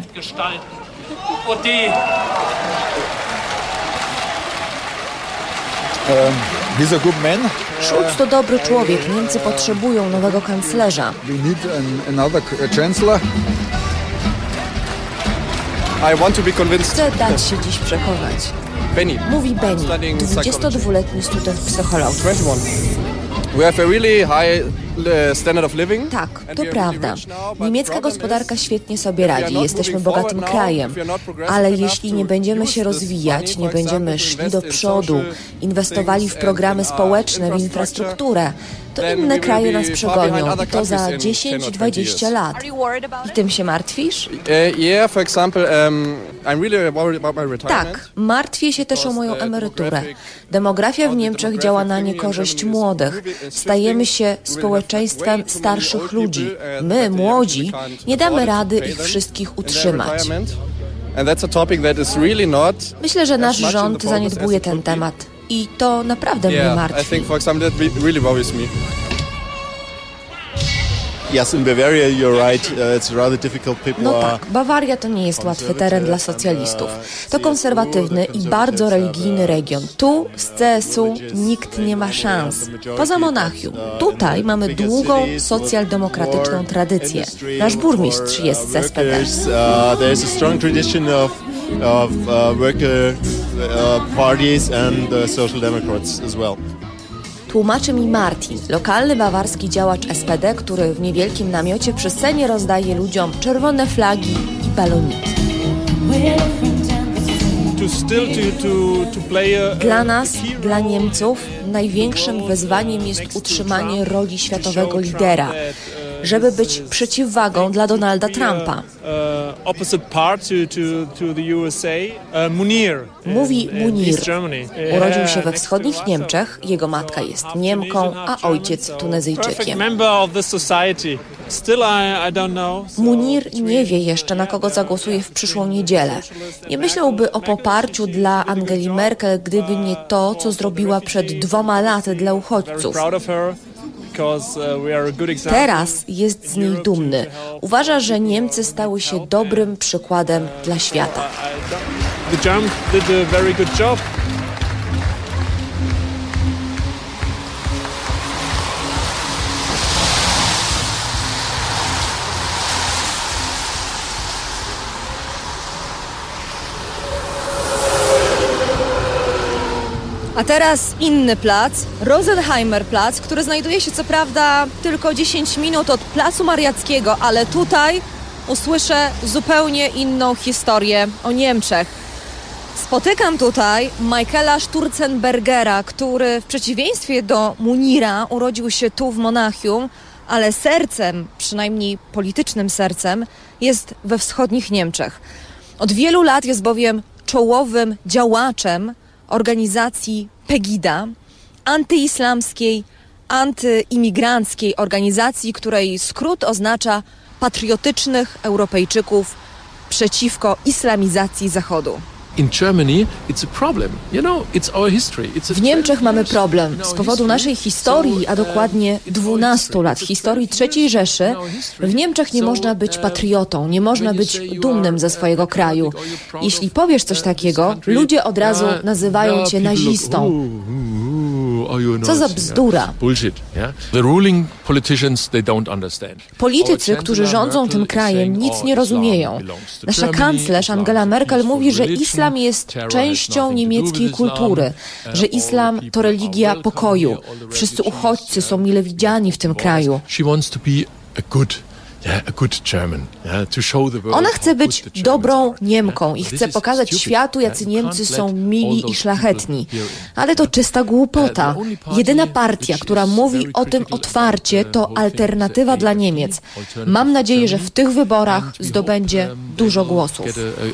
Speaker 2: He's a good man.
Speaker 24: Schulz to dobry człowiek. Niemcy potrzebują nowego kanclerza.
Speaker 2: We need another chancellor. I want to be convinced.
Speaker 24: Chcę dać się dziś przekonać.
Speaker 2: Benny.
Speaker 24: Mówi Benny, 22-letni student psychologii.
Speaker 2: 21. We have a really high standard of living.
Speaker 24: Tak, to prawda. Niemiecka gospodarka świetnie sobie radzi. Jesteśmy bogatym krajem. Ale jeśli nie będziemy się rozwijać, nie będziemy szli do przodu, inwestowali w programy społeczne, w infrastrukturę, to inne kraje nas przegonią i to za 10-20 lat. I tym się martwisz?
Speaker 2: Yeah, for example, I'm really worried about my retirement.
Speaker 24: Tak, martwię się też o moją emeryturę. Demografia w Niemczech działa na niekorzyść młodych. Stajemy się społeczeństwem starszych ludzi. My, młodzi, nie damy rady ich wszystkich utrzymać. Myślę, że nasz rząd zaniedbuje ten temat. I to naprawdę mnie martwi.
Speaker 4: Yes, in Bavaria you're right. It's rather difficult. People
Speaker 24: No tak, Bawaria to nie jest łatwy teren dla socjalistów. To konserwatywny i bardzo religijny region. Tu z CSU nikt nie ma szans. Poza Monachium. Tutaj mamy długą socjaldemokratyczną tradycję. Nasz burmistrz jest z SPD.
Speaker 4: There is a strong tradition of worker parties and social democrats as well.
Speaker 24: Tłumaczy mi Martin, lokalny bawarski działacz SPD, który w niewielkim namiocie przy scenie rozdaje ludziom czerwone flagi i baloniki. Dla nas, dla Niemców, największym wyzwaniem jest utrzymanie roli światowego lidera, żeby być przeciwwagą dla Donalda Trumpa. Mówi Munir. Urodził się we wschodnich Niemczech, jego matka jest Niemką, a ojciec Tunezyjczykiem. Munir nie wie jeszcze, na kogo zagłosuje w przyszłą niedzielę. Nie myślałby o poparciu dla Angeli Merkel, gdyby nie to, co zrobiła przed 2 laty dla uchodźców. Teraz jest z niej dumny. Uważa, że Niemcy stały się dobrym przykładem dla świata. A teraz inny plac, Rosenheimerplatz, który znajduje się co prawda tylko 10 minut od Placu Mariackiego, ale tutaj usłyszę zupełnie inną historię o Niemczech. Spotykam tutaj Michaela Sturzenbergera, który w przeciwieństwie do Munira urodził się tu w Monachium, ale sercem, przynajmniej politycznym sercem, jest we wschodnich Niemczech. Od wielu lat jest bowiem czołowym działaczem organizacji Pegida, antyislamskiej, antyimigranckiej organizacji, której skrót oznacza patriotycznych Europejczyków przeciwko islamizacji Zachodu. W Niemczech mamy problem z powodu naszej historii, a dokładnie 12 lat historii III Rzeszy. W Niemczech nie można być patriotą, nie można być dumnym ze swojego kraju. Jeśli powiesz coś takiego, ludzie od razu nazywają cię nazistą. Co za bzdura. Politycy, którzy rządzą tym krajem, nic nie rozumieją. Nasza kanclerz Angela Merkel mówi, że islam jest częścią niemieckiej kultury, że islam to religia pokoju. Wszyscy uchodźcy są mile widziani w tym kraju. Ona chce być dobrą Niemką i chce pokazać światu, jacy Niemcy są mili i szlachetni. Ale to czysta głupota. Jedyna partia, która mówi o tym otwarcie, to Alternatywa dla Niemiec. Mam nadzieję, że w tych wyborach zdobędzie dużo głosów.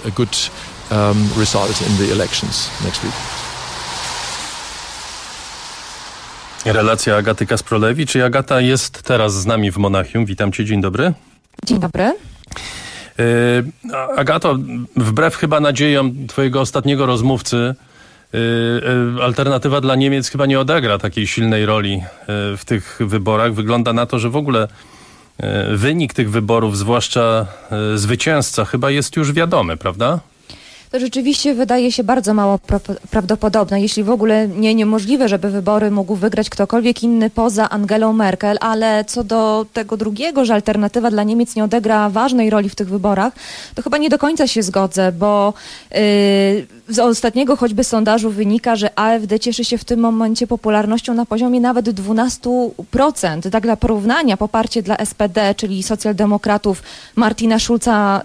Speaker 19: Relacja Agaty Kasprolewicz. I Agata jest teraz z nami w Monachium. Witam cię, dzień dobry.
Speaker 24: Dzień dobry.
Speaker 19: Agato, wbrew chyba nadziejom twojego ostatniego rozmówcy, alternatywa dla Niemiec chyba nie odegra takiej silnej roli w tych wyborach. Wygląda na to, że w ogóle wynik tych wyborów, zwłaszcza zwycięzca, chyba jest już wiadomy, prawda?
Speaker 24: To rzeczywiście wydaje się bardzo mało prawdopodobne, jeśli w ogóle niemożliwe, żeby wybory mógł wygrać ktokolwiek inny poza Angelą Merkel, ale co do tego drugiego, że alternatywa dla Niemiec nie odegra ważnej roli w tych wyborach, to chyba nie do końca się zgodzę, bo z ostatniego choćby sondażu wynika, że AfD cieszy się w tym momencie popularnością na poziomie nawet 12%. Tak dla porównania, poparcie dla SPD, czyli socjaldemokratów Martina Schulza,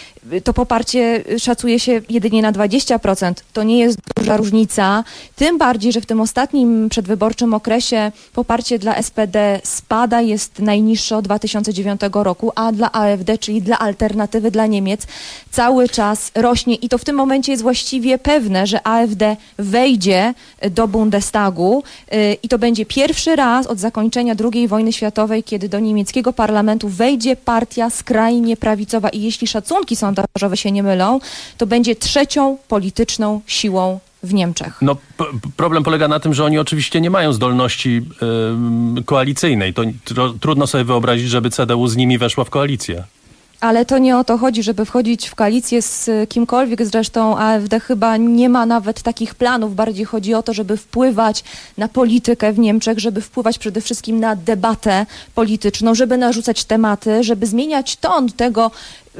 Speaker 24: to poparcie szacuje się jedynie na 20%. To nie jest duża różnica. Tym bardziej, że w tym ostatnim przedwyborczym okresie poparcie dla SPD spada, jest najniższe od 2009 roku, a dla AfD, czyli dla alternatywy dla Niemiec, cały czas rośnie. I to w tym momencie jest właściwie pewne, że AfD wejdzie do Bundestagu i to będzie pierwszy raz od zakończenia II wojny światowej, kiedy do niemieckiego parlamentu wejdzie partia skrajnie prawicowa i jeśli szacunki sondażowe się nie mylą, to będzie trzecią polityczną siłą w Niemczech.
Speaker 19: No, problem polega na tym, że oni oczywiście nie mają zdolności koalicyjnej. To trudno sobie wyobrazić, żeby CDU z nimi weszła w koalicję.
Speaker 24: Ale to nie o to chodzi, żeby wchodzić w koalicję z kimkolwiek. Zresztą AfD chyba nie ma nawet takich planów. Bardziej chodzi o to, żeby wpływać na politykę w Niemczech, żeby wpływać przede wszystkim na debatę polityczną, żeby narzucać tematy, żeby zmieniać ton tego,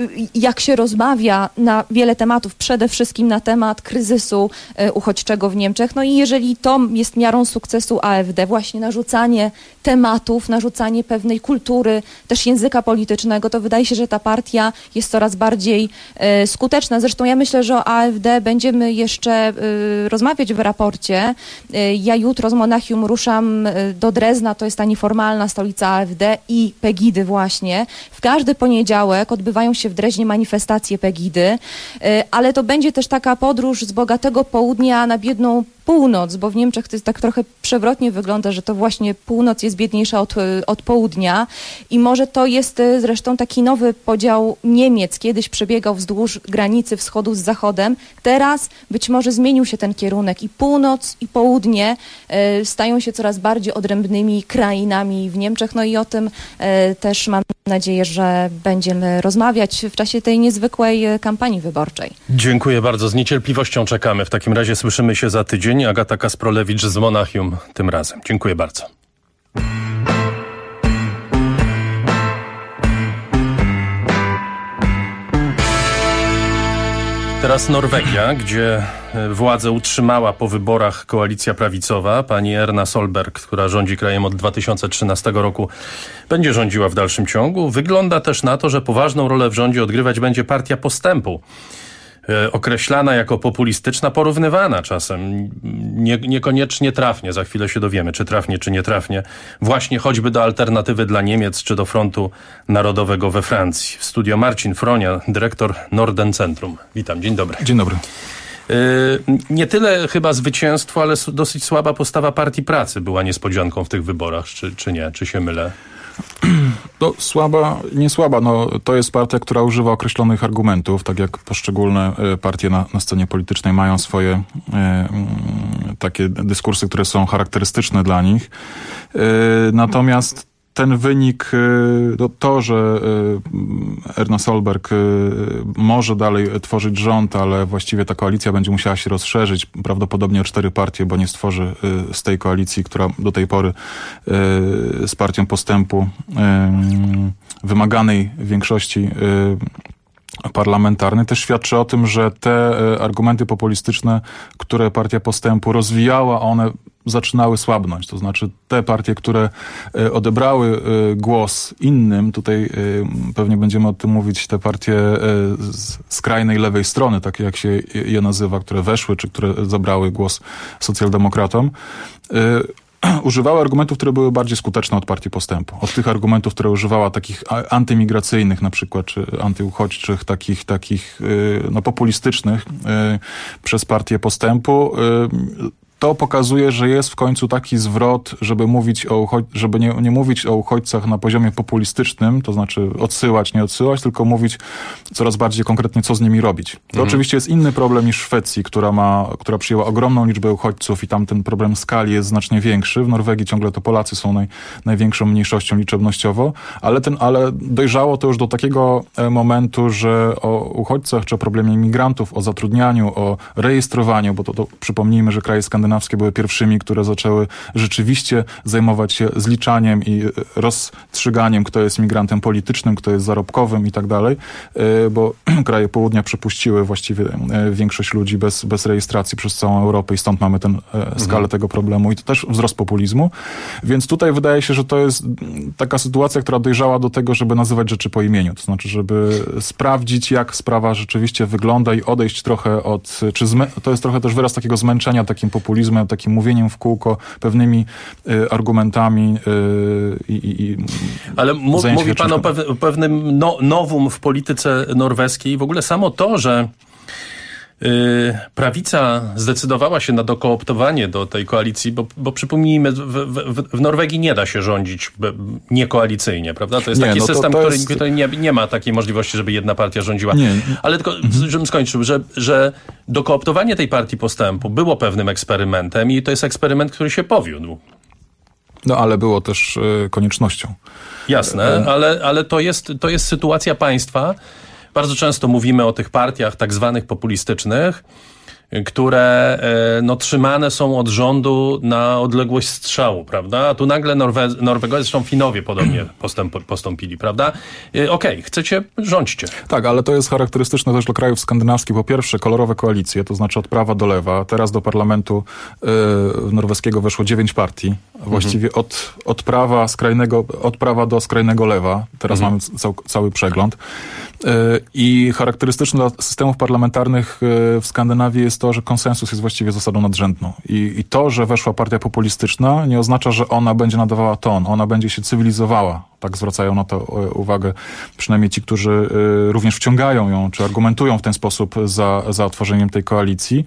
Speaker 24: jak się rozmawia na wiele tematów, przede wszystkim na temat kryzysu uchodźczego w Niemczech. No i jeżeli to jest miarą sukcesu AfD, właśnie narzucanie tematów, narzucanie pewnej kultury, też języka politycznego, to wydaje się, że ta partia jest coraz bardziej skuteczna. Zresztą ja myślę, że o AfD będziemy jeszcze rozmawiać w raporcie. Ja jutro z Monachium ruszam do Drezna, to jest ta nieformalna stolica AfD i Pegidy właśnie. W każdy poniedziałek odbywają się w Dreźnie manifestacje Pegidy, ale to będzie też taka podróż z bogatego południa na biedną północ, bo w Niemczech to jest tak trochę przewrotnie wygląda, że to właśnie północ jest biedniejsza od południa i może to jest zresztą taki nowy podział Niemiec. Kiedyś przebiegał wzdłuż granicy wschodu z zachodem. Teraz być może zmienił się ten kierunek i północ i południe stają się coraz bardziej odrębnymi krainami w Niemczech. No i o tym też mam nadzieję, że będziemy rozmawiać w czasie tej niezwykłej kampanii wyborczej.
Speaker 19: Dziękuję bardzo. Z niecierpliwością czekamy. W takim razie słyszymy się za tydzień. Agata Kasprolewicz z Monachium tym razem. Dziękuję bardzo. Teraz Norwegia, gdzie władzę utrzymała po wyborach koalicja prawicowa. Pani Erna Solberg, która rządzi krajem od 2013 roku, będzie rządziła w dalszym ciągu. Wygląda też na to, że poważną rolę w rządzie odgrywać będzie Partia Postępu. Określana jako populistyczna, porównywana czasem, niekoniecznie trafnie, za chwilę się dowiemy, czy trafnie, czy nietrafnie, właśnie choćby do Alternatywy dla Niemiec, czy do Frontu Narodowego we Francji. W studio Marcin Fronia, dyrektor Norden Centrum. Witam, dzień dobry.
Speaker 5: Dzień dobry.
Speaker 19: Nie tyle chyba zwycięstwo, ale dosyć słaba postawa Partii Pracy była niespodzianką w tych wyborach, czy nie, czy się mylę?
Speaker 5: No, nie słaba. No, to jest partia, która używa określonych argumentów, tak jak poszczególne partie na scenie politycznej mają swoje takie dyskursy, które są charakterystyczne dla nich. Natomiast ten wynik, to, że Erna Solberg może dalej tworzyć rząd, ale właściwie ta koalicja będzie musiała się rozszerzyć prawdopodobnie o 4 partie, bo nie stworzy z tej koalicji, która do tej pory z Partią Postępu wymaganej większości parlamentarny, też świadczy o tym, że te argumenty populistyczne, które Partia Postępu rozwijała, one zaczynały słabnąć. To znaczy te partie, które odebrały głos innym, tutaj pewnie będziemy o tym mówić, te partie z skrajnej lewej strony, takie jak się je nazywa, które weszły, czy które zabrały głos socjaldemokratom, używały argumentów, które były bardziej skuteczne od Partii Postępu. Od tych argumentów, które używała takich antymigracyjnych na przykład, czy antyuchodźczych, takich populistycznych przez Partię Postępu. to pokazuje, że jest w końcu taki zwrot, żeby mówić żeby nie mówić o uchodźcach na poziomie populistycznym, to znaczy odsyłać, nie odsyłać, tylko mówić coraz bardziej konkretnie, co z nimi robić. To oczywiście jest inny problem niż w Szwecji, która przyjęła ogromną liczbę uchodźców i tam ten problem skali jest znacznie większy. W Norwegii ciągle to Polacy są największą mniejszością liczebnościowo, ale dojrzało to już do takiego momentu, że o uchodźcach czy o problemie imigrantów, o zatrudnianiu, o rejestrowaniu, bo to przypomnijmy, że kraje skandynawskie były pierwszymi, które zaczęły rzeczywiście zajmować się zliczaniem i rozstrzyganiem, kto jest migrantem politycznym, kto jest zarobkowym i tak dalej, bo kraje południa przepuściły właściwie większość ludzi bez rejestracji przez całą Europę i stąd mamy skalę tego problemu i to też wzrost populizmu. Więc tutaj wydaje się, że to jest taka sytuacja, która dojrzała do tego, żeby nazywać rzeczy po imieniu. To znaczy, żeby sprawdzić, jak sprawa rzeczywiście wygląda i odejść trochę od... To jest trochę też wyraz takiego zmęczenia takim populizmem, takim mówieniem w kółko, pewnymi argumentami
Speaker 19: Ale mówi pan o pewnym nowum w polityce norweskiej. W ogóle samo to, że prawica zdecydowała się na dokooptowanie do tej koalicji, bo przypomnijmy, w Norwegii nie da się rządzić niekoalicyjnie, prawda? To jest taki system, który nie ma takiej możliwości, żeby jedna partia rządziła. Ale tylko, żebym skończył, że dokooptowanie tej partii postępu było pewnym eksperymentem i to jest eksperyment, który się powiódł.
Speaker 5: No ale było też koniecznością.
Speaker 19: Jasne, ale to jest sytuacja państwa. Bardzo często mówimy o tych partiach tak zwanych populistycznych, które trzymane są od rządu na odległość strzału, prawda? A tu nagle Norwegowie, zresztą Finowie podobnie postąpili, prawda? Okej, chcecie, rządźcie.
Speaker 5: Tak, ale to jest charakterystyczne też dla krajów skandynawskich. Po pierwsze, kolorowe koalicje, to znaczy od prawa do lewa. Teraz do parlamentu norweskiego weszło 9 partii. Właściwie od prawa do skrajnego lewa. Teraz mamy cały przegląd. I charakterystyczne dla systemów parlamentarnych w Skandynawii jest to, że konsensus jest właściwie zasadą nadrzędną. I to, że weszła partia populistyczna, nie oznacza, że ona będzie nadawała ton. Ona będzie się cywilizowała. Tak zwracają na to uwagę przynajmniej ci, którzy również wciągają ją, czy argumentują w ten sposób za otworzeniem tej koalicji.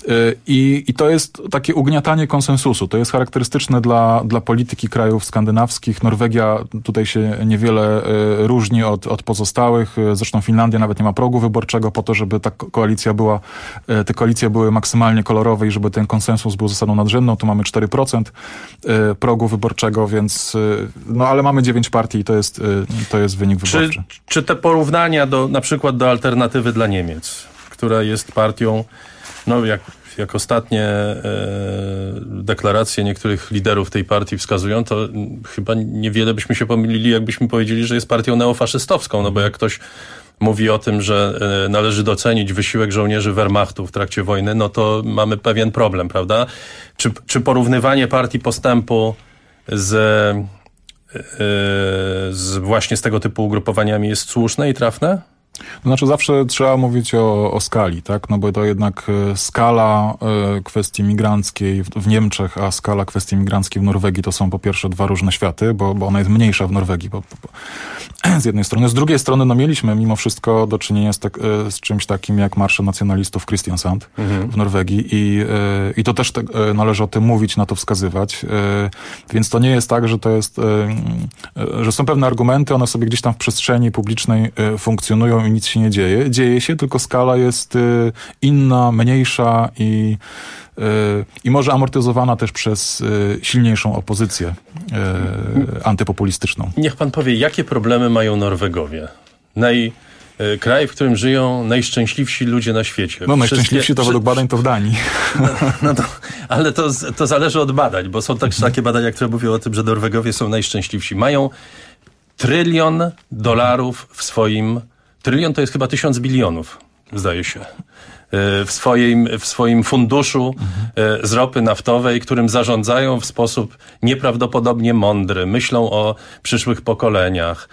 Speaker 5: I to jest takie ugniatanie konsensusu. To jest charakterystyczne dla polityki krajów skandynawskich. Norwegia tutaj się niewiele różni od pozostałych. Zresztą Finlandia nawet nie ma progu wyborczego po to, żeby te koalicje były maksymalnie kolorowe i żeby ten konsensus był zasadą nadrzędną. Tu mamy 4% progu wyborczego, więc ale mamy 9 partii i to jest wynik wyborczy.
Speaker 19: Czy te porównania na przykład do Alternatywy dla Niemiec, która jest partią, jak ostatnie deklaracje niektórych liderów tej partii wskazują, to chyba niewiele byśmy się pomylili, jakbyśmy powiedzieli, że jest partią neofaszystowską, bo jak ktoś mówi o tym, że należy docenić wysiłek żołnierzy Wehrmachtu w trakcie wojny, no to mamy pewien problem, prawda? Czy porównywanie partii postępu właśnie z tego typu ugrupowaniami jest słuszne i trafne?
Speaker 5: To znaczy zawsze trzeba mówić o skali, tak? No bo to jednak skala kwestii migranckiej w Niemczech, a skala kwestii migranckiej w Norwegii to są po pierwsze dwa różne światy, bo ona jest mniejsza w Norwegii z jednej strony. Z drugiej strony mieliśmy mimo wszystko do czynienia z czymś takim jak marsze nacjonalistów Kristiansand w Norwegii i to też należy o tym mówić, na to wskazywać. Więc to nie jest tak, że to jest, że są pewne argumenty, one sobie gdzieś tam w przestrzeni publicznej funkcjonują i nic się nie dzieje. Dzieje się, tylko skala jest inna, mniejsza i może amortyzowana też przez silniejszą opozycję antypopulistyczną.
Speaker 19: Niech pan powie, jakie problemy mają Norwegowie? Kraj, w którym żyją najszczęśliwsi ludzie na świecie.
Speaker 5: Najszczęśliwsi to według badań to w Danii.
Speaker 19: Ale to zależy od badań, bo są takie badania, które mówią o tym, że Norwegowie są najszczęśliwsi. Mają $1 trylion w swoim... Trylion to jest chyba 1000 bilionów, zdaje się. W swoim funduszu z ropy naftowej, którym zarządzają w sposób nieprawdopodobnie mądry. Myślą o przyszłych pokoleniach.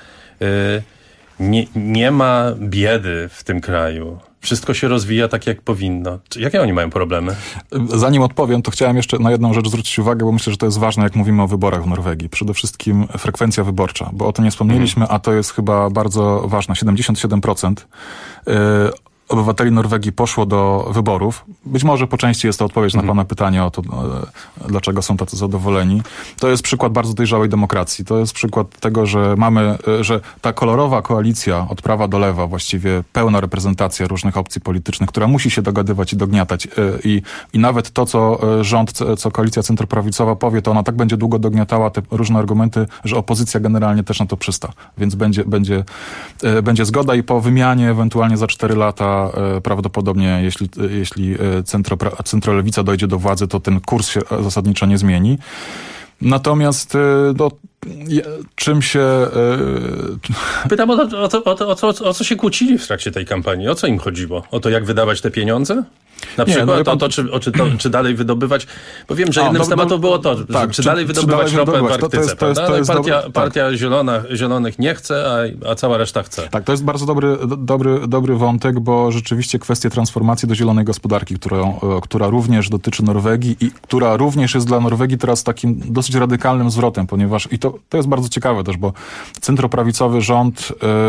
Speaker 19: Nie ma biedy w tym kraju. Wszystko się rozwija tak, jak powinno. Jakie oni mają problemy?
Speaker 5: Zanim odpowiem, to chciałem jeszcze na jedną rzecz zwrócić uwagę, bo myślę, że to jest ważne, jak mówimy o wyborach w Norwegii. Przede wszystkim frekwencja wyborcza, bo o tym nie wspomnieliśmy, a to jest chyba bardzo ważne. 77%. obywateli Norwegii poszło do wyborów. Być może po części jest to odpowiedź na pana pytanie o to, dlaczego są tacy zadowoleni. To jest przykład bardzo dojrzałej demokracji. To jest przykład tego, że że ta kolorowa koalicja od prawa do lewa, właściwie pełna reprezentacja różnych opcji politycznych, która musi się dogadywać i dogniatać. I nawet to, co rząd, co koalicja centroprawicowa powie, to ona tak będzie długo dogniatała te różne argumenty, że opozycja generalnie też na to przysta. Więc będzie zgoda i po wymianie ewentualnie za 4 lata prawdopodobnie, jeśli centrolewica dojdzie do władzy, to ten kurs się zasadniczo nie zmieni. Natomiast czym się...
Speaker 19: Pytam o co się kłócili w trakcie tej kampanii? O co im chodziło? O to, jak wydawać te pieniądze? Na przykład czy dalej wydobywać? Bo wiem, że jednym z tematów było to, czy dalej wydobywać ropę w Arktyce. Partia Zielonych nie chce, a cała reszta chce.
Speaker 5: Tak, to jest bardzo dobry wątek, bo rzeczywiście kwestia transformacji do zielonej gospodarki, która również dotyczy Norwegii i która również jest dla Norwegii teraz takim dosyć radykalnym zwrotem, ponieważ i to jest bardzo ciekawe też, bo centroprawicowy rząd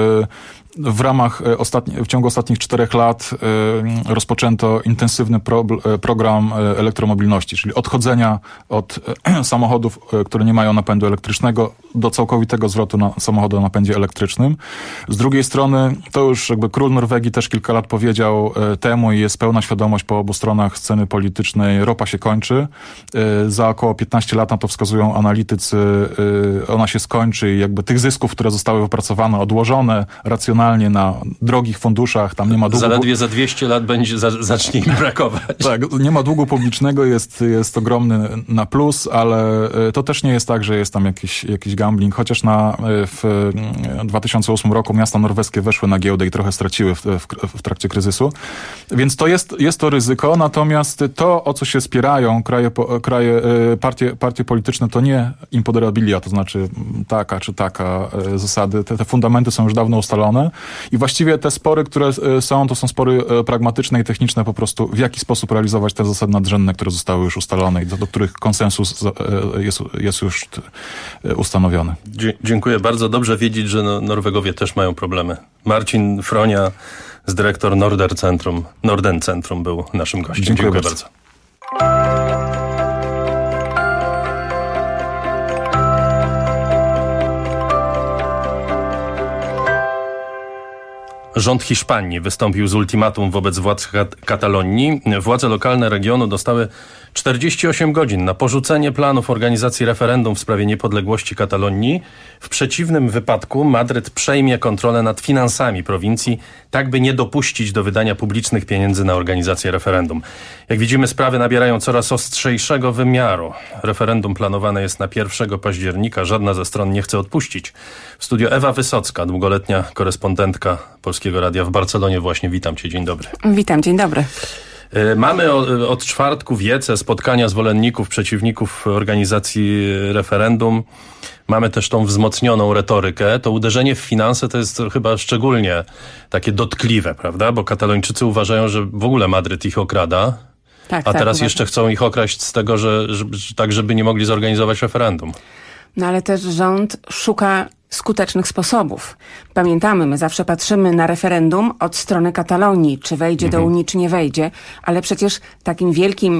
Speaker 5: w ciągu ostatnich 4 lat rozpoczęto intensywny program elektromobilności, czyli odchodzenia od samochodów, które nie mają napędu elektrycznego, do całkowitego zwrotu na samochody o napędzie elektrycznym. Z drugiej strony, to już jakby król Norwegii też kilka lat powiedział temu i jest pełna świadomość po obu stronach sceny politycznej, ropa się kończy. Za około 15 lat, na to wskazują analitycy, ona się skończy i jakby tych zysków, które zostały wypracowane, odłożone racjonalnie na drogich funduszach, tam nie ma długu...
Speaker 19: Zaledwie za 200 lat zacznie im brakować.
Speaker 5: Tak, nie ma długu publicznego, jest ogromny na plus, ale to też nie jest tak, że jest tam jakiś gambling, chociaż w 2008 roku miasta norweskie weszły na giełdę i trochę straciły w trakcie kryzysu. Więc jest to ryzyko, natomiast to, o co się spierają partie polityczne, to nie imponderabilia, to znaczy taka czy taka zasady. Te fundamenty są już dawno ustalone i właściwie te spory, które są, to są spory pragmatyczne i techniczne, po prostu w jaki sposób realizować te zasady nadrzędne, które zostały już ustalone i do których konsensus jest już ustanowiony.
Speaker 19: Dziękuję bardzo. Dobrze wiedzieć, że Norwegowie też mają problemy. Marcin Fronia, dyrektor Norden Centrum był naszym gościem. Dziękuję bardzo. Rząd Hiszpanii wystąpił z ultimatum wobec władz Katalonii. Władze lokalne regionu dostały 48 godzin na porzucenie planów organizacji referendum w sprawie niepodległości Katalonii. W przeciwnym wypadku Madryt przejmie kontrolę nad finansami prowincji, tak by nie dopuścić do wydania publicznych pieniędzy na organizację referendum. Jak widzimy, sprawy nabierają coraz ostrzejszego wymiaru. Referendum planowane jest na 1 października. Żadna ze stron nie chce odpuścić. W studio Ewa Wysocka, długoletnia korespondentka Polskiego Radia w Barcelonie. Właśnie witam cię. Dzień dobry.
Speaker 6: Witam, dzień dobry.
Speaker 19: Mamy od czwartku wiece spotkania zwolenników, przeciwników organizacji referendum. Mamy też tą wzmocnioną retorykę. To uderzenie w finanse to jest chyba szczególnie takie dotkliwe, prawda? Bo Katalończycy uważają, że w ogóle Madryt ich okrada. A teraz jeszcze chcą ich okraść z tego, że tak, żeby nie mogli zorganizować referendum.
Speaker 6: No ale też rząd szuka skutecznych sposobów. Pamiętamy, my zawsze patrzymy na referendum od strony Katalonii, czy wejdzie do Unii, czy nie wejdzie, ale przecież takim wielkim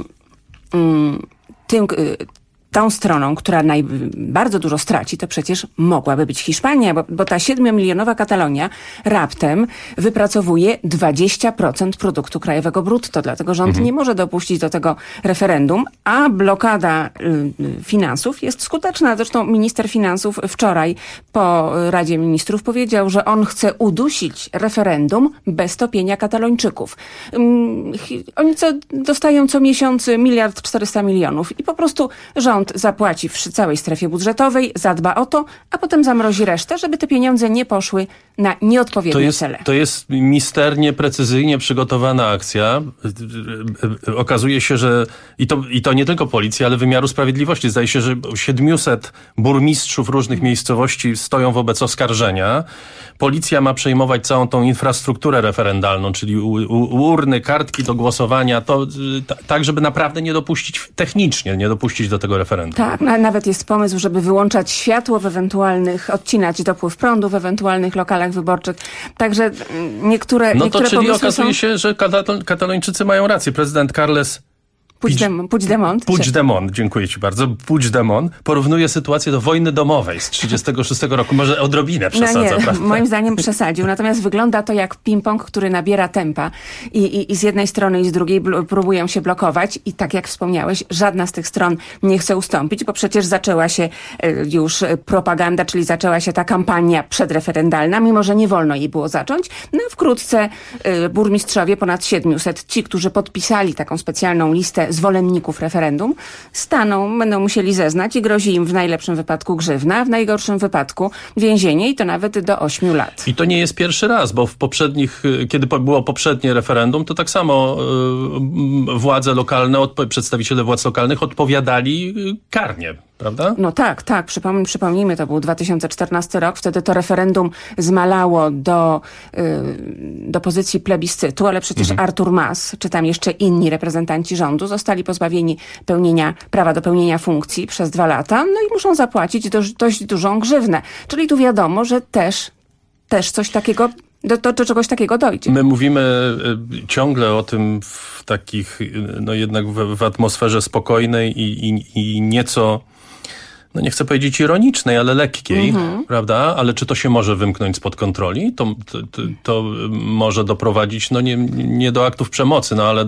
Speaker 6: tą stroną, która bardzo dużo straci, to przecież mogłaby być Hiszpania, bo ta 7-milionowa Katalonia raptem wypracowuje 20% produktu krajowego brutto. Dlatego rząd nie może dopuścić do tego referendum, a blokada finansów jest skuteczna. Zresztą minister finansów wczoraj po Radzie Ministrów powiedział, że on chce udusić referendum bez topienia Katalończyków. Oni dostają co miesiąc 1,4 miliarda i po prostu rząd zapłaci w całej strefie budżetowej, zadba o to, a potem zamrozi resztę, żeby te pieniądze nie poszły na nieodpowiednie cele.
Speaker 19: To jest misternie, precyzyjnie przygotowana akcja. Okazuje się, że i to nie tylko policja, ale wymiaru sprawiedliwości. Zdaje się, że 700 burmistrzów różnych miejscowości stoją wobec oskarżenia. Policja ma przejmować całą tą infrastrukturę referendalną, czyli urny, kartki do głosowania, tak, żeby naprawdę nie dopuścić do tego referendum. referendum.
Speaker 6: Tak, nawet jest pomysł, żeby wyłączać światło w ewentualnych, odcinać dopływ prądu w ewentualnych lokalach wyborczych. Także niektóre
Speaker 19: No to czyli
Speaker 6: pomysły
Speaker 19: okazuje się, że Katalończycy mają rację. Prezydent Carles Puigdemont, dziękuję ci bardzo. Puigdemont porównuje sytuację do wojny domowej z 1936 roku. Może odrobinę przesadza, prawda?
Speaker 6: Moim zdaniem przesadził. Natomiast wygląda to jak ping-pong, który nabiera tempa i z jednej strony i z drugiej próbują się blokować i tak jak wspomniałeś, żadna z tych stron nie chce ustąpić, bo przecież zaczęła się już propaganda, czyli zaczęła się ta kampania przedreferendalna, mimo że nie wolno jej było zacząć. No wkrótce burmistrzowie, ponad 700, ci, którzy podpisali taką specjalną listę zwolenników referendum, będą musieli zeznać i grozi im w najlepszym wypadku grzywna, w najgorszym wypadku więzienie i to nawet do 8 lat.
Speaker 19: I to nie jest pierwszy raz, bo w poprzednich, kiedy było poprzednie referendum, to tak samo władze lokalne, przedstawiciele władz lokalnych odpowiadali karnie, prawda?
Speaker 6: No tak. Przypomnijmy, to był 2014 rok, wtedy to referendum zmalało do pozycji plebiscytu, ale przecież Artur Mas, czy tam jeszcze inni reprezentanci rządu zostali pozbawieni prawa do pełnienia funkcji przez 2 lata, no i muszą zapłacić dość dużą grzywnę. Czyli tu wiadomo, że też coś takiego do czegoś takiego dojdzie.
Speaker 19: My mówimy ciągle o tym w takich, no jednak w atmosferze spokojnej i nieco, no nie chcę powiedzieć ironicznej, ale lekkiej, prawda? Ale czy to się może wymknąć spod kontroli? To może doprowadzić, no nie do aktów przemocy, no ale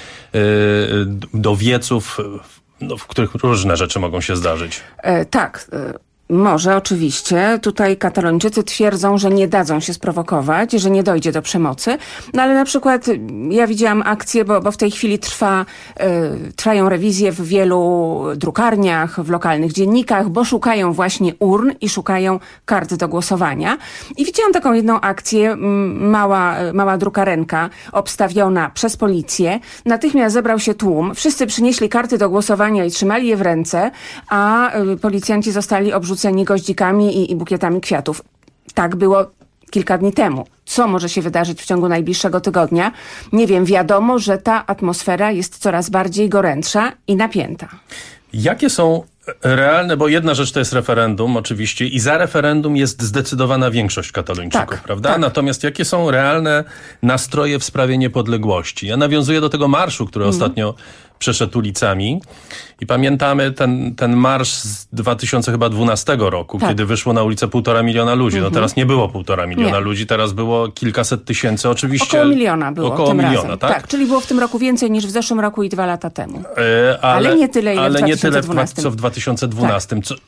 Speaker 19: do wieców, no, w których różne rzeczy mogą się zdarzyć.
Speaker 6: Tak. Może, oczywiście. Tutaj Katalończycy twierdzą, że nie dadzą się sprowokować, że nie dojdzie do przemocy. No ale na przykład ja widziałam akcję, bo w tej chwili trwają rewizje w wielu drukarniach, w lokalnych dziennikach, bo szukają właśnie urn i szukają kart do głosowania. I widziałam taką jedną akcję, mała drukarenka obstawiona przez policję. Natychmiast zebrał się tłum. Wszyscy przynieśli karty do głosowania i trzymali je w ręce, a policjanci zostali obrzuceni goździkami i bukietami kwiatów. Tak było kilka dni temu. Co może się wydarzyć w ciągu najbliższego tygodnia? Nie wiem. Wiadomo, że ta atmosfera jest coraz bardziej gorętsza i napięta.
Speaker 19: Jakie są realne, bo jedna rzecz to jest referendum oczywiście i za referendum jest zdecydowana większość Katalończyków, prawda? Tak. Natomiast jakie są realne nastroje w sprawie niepodległości? Ja nawiązuję do tego marszu, który ostatnio przeszedł ulicami i pamiętamy ten marsz z 2012 roku, kiedy wyszło na ulicę 1,5 miliona ludzi. No teraz nie było 1,5 miliona ludzi, teraz było kilkaset tysięcy. Oczywiście
Speaker 6: około miliona było
Speaker 19: około
Speaker 6: tym
Speaker 19: miliona,
Speaker 6: razem.
Speaker 19: tak?
Speaker 6: Czyli było w tym roku więcej niż w zeszłym roku i 2 lata temu. Ale nie tyle, ile w 2012.
Speaker 19: Co w 2012. Tak.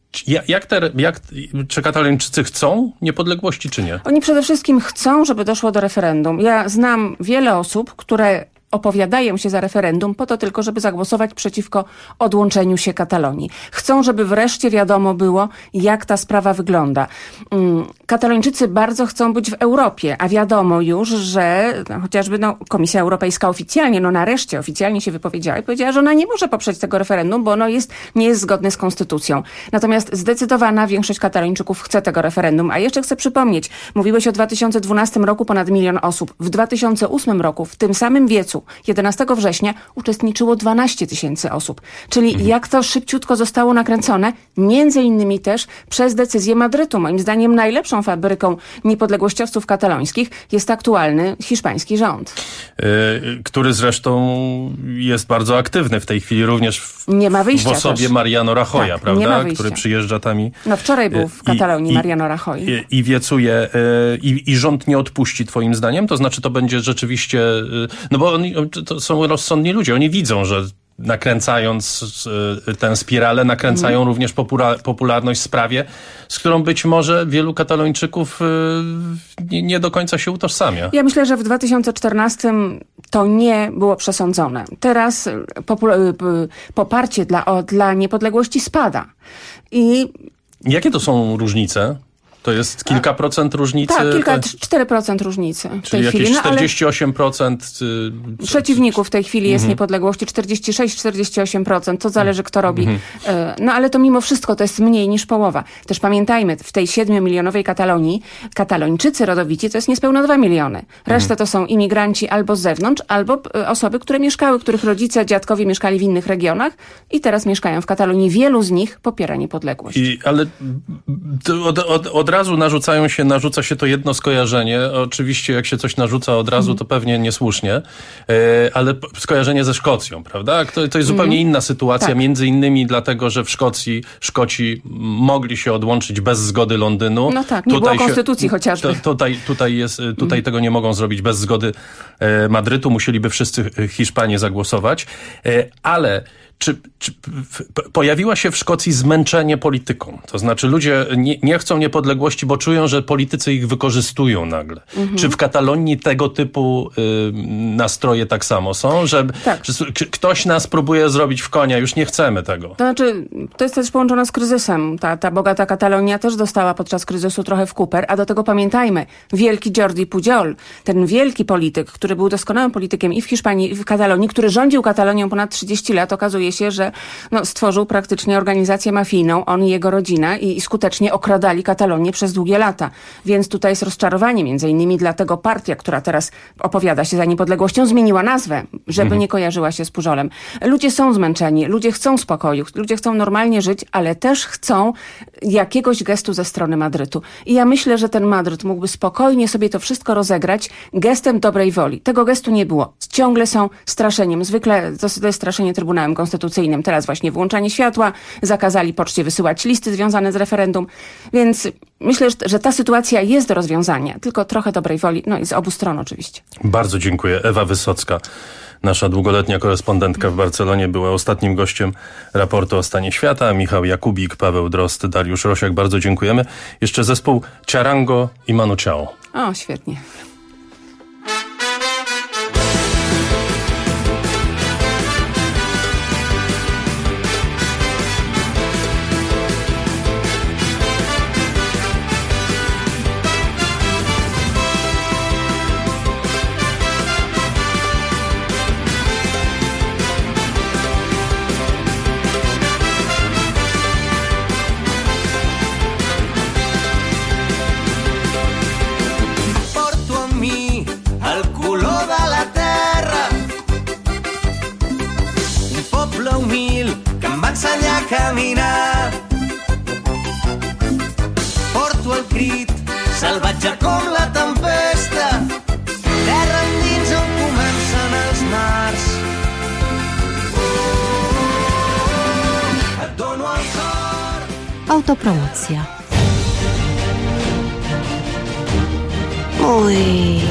Speaker 19: Czy Katalończycy chcą niepodległości, czy nie?
Speaker 6: Oni przede wszystkim chcą, żeby doszło do referendum. Ja znam wiele osób, które opowiadają się za referendum po to tylko, żeby zagłosować przeciwko odłączeniu się Katalonii. Chcą, żeby wreszcie wiadomo było, jak ta sprawa wygląda. Katalończycy bardzo chcą być w Europie, a wiadomo już, że chociażby Komisja Europejska oficjalnie, nareszcie oficjalnie się wypowiedziała i powiedziała, że ona nie może poprzeć tego referendum, bo ono nie jest zgodne z konstytucją. Natomiast zdecydowana większość Katalończyków chce tego referendum. A jeszcze chcę przypomnieć, mówiłeś o 2012 roku ponad 1 milion osób. W 2008 roku, w tym samym wiecu, 11 września uczestniczyło 12 000 osób. Czyli jak to szybciutko zostało nakręcone, między innymi też przez decyzję Madrytu. Moim zdaniem najlepszą fabryką niepodległościowców katalońskich jest aktualny hiszpański rząd.
Speaker 19: Który zresztą jest bardzo aktywny w tej chwili, również w osobie Mariano Rajoya,
Speaker 6: tak,
Speaker 19: prawda? Który przyjeżdża tam i...
Speaker 6: wczoraj był w Katalonii Mariano Rajoy.
Speaker 19: I wiecuje. I rząd nie odpuści, twoim zdaniem? To znaczy, to będzie rzeczywiście... No bo to są rozsądni ludzie. Oni widzą, że nakręcając tę spiralę, nakręcają również popularność w sprawie, z którą być może wielu Katalończyków nie do końca się utożsamia.
Speaker 6: Ja myślę, że w 2014 to nie było przesądzone. Teraz poparcie dla niepodległości spada.
Speaker 19: Jakie to są różnice? To jest kilka procent różnicy?
Speaker 6: Tak, 4% różnicy w
Speaker 19: czyli
Speaker 6: tej chwili.
Speaker 19: Jakieś 48%
Speaker 6: przeciwników w tej chwili jest niepodległości, 46-48%, to zależy kto robi. No ale to mimo wszystko to jest mniej niż połowa. Też pamiętajmy, w tej 7-milionowej Katalonii Katalończycy rodowici to jest niespełna 2 miliony. Reszta to są imigranci albo z zewnątrz, albo osoby, które mieszkały, których rodzice, dziadkowie mieszkali w innych regionach i teraz mieszkają w Katalonii. Wielu z nich popiera niepodległość.
Speaker 19: Ale od razu narzuca się to jedno skojarzenie. Oczywiście jak się coś narzuca od razu, to pewnie niesłusznie, ale skojarzenie ze Szkocją, prawda? To jest zupełnie inna sytuacja, między innymi dlatego, że w Szkocji Szkoci mogli się odłączyć bez zgody Londynu.
Speaker 6: No tak, nie było konstytucji chociażby.
Speaker 19: Tutaj tego nie mogą zrobić bez zgody Madrytu, musieliby wszyscy Hiszpanie zagłosować, ale czy pojawiła się w Szkocji zmęczenie polityką? To znaczy ludzie nie chcą niepodległości, bo czują, że politycy ich wykorzystują nagle. Czy w Katalonii tego typu nastroje tak samo są? Że ktoś nas próbuje zrobić w konia, już nie chcemy tego.
Speaker 6: To znaczy, to jest też połączone z kryzysem. Ta bogata Katalonia też dostała podczas kryzysu trochę w kuper, a do tego pamiętajmy, wielki Jordi Pujol, ten wielki polityk, który był doskonałym politykiem i w Hiszpanii, i w Katalonii, który rządził Katalonią ponad 30 lat, okazuje się, że stworzył praktycznie organizację mafijną, on i jego rodzina i skutecznie okradali Katalonię przez długie lata. Więc tutaj jest rozczarowanie, między innymi dlatego partia, która teraz opowiada się za niepodległością, zmieniła nazwę, żeby nie kojarzyła się z Pujolem. Ludzie są zmęczeni, ludzie chcą spokoju, ludzie chcą normalnie żyć, ale też chcą jakiegoś gestu ze strony Madrytu. I ja myślę, że ten Madryt mógłby spokojnie sobie to wszystko rozegrać gestem dobrej woli. Tego gestu nie było. Ciągle są straszeniem. Zwykle to jest straszenie Trybunałem Konstytucyjnym. Teraz właśnie wyłączanie światła, zakazali poczcie wysyłać listy związane z referendum. Więc myślę, że ta sytuacja jest do rozwiązania. Tylko trochę dobrej woli, no i z obu stron oczywiście.
Speaker 19: Bardzo dziękuję. Ewa Wysocka, nasza długoletnia korespondentka w Barcelonie, była ostatnim gościem raportu o stanie świata. Michał Jakubik, Paweł Drozd, Dariusz Rosiak. Bardzo dziękujemy. Jeszcze zespół Ciarango i Manu Chao.
Speaker 6: O, świetnie.
Speaker 23: Caminar. Porto el crit, salvatge com la tempesta, terra endins on comencen els mars. Et dono el cor.
Speaker 8: Autopromocja. Mój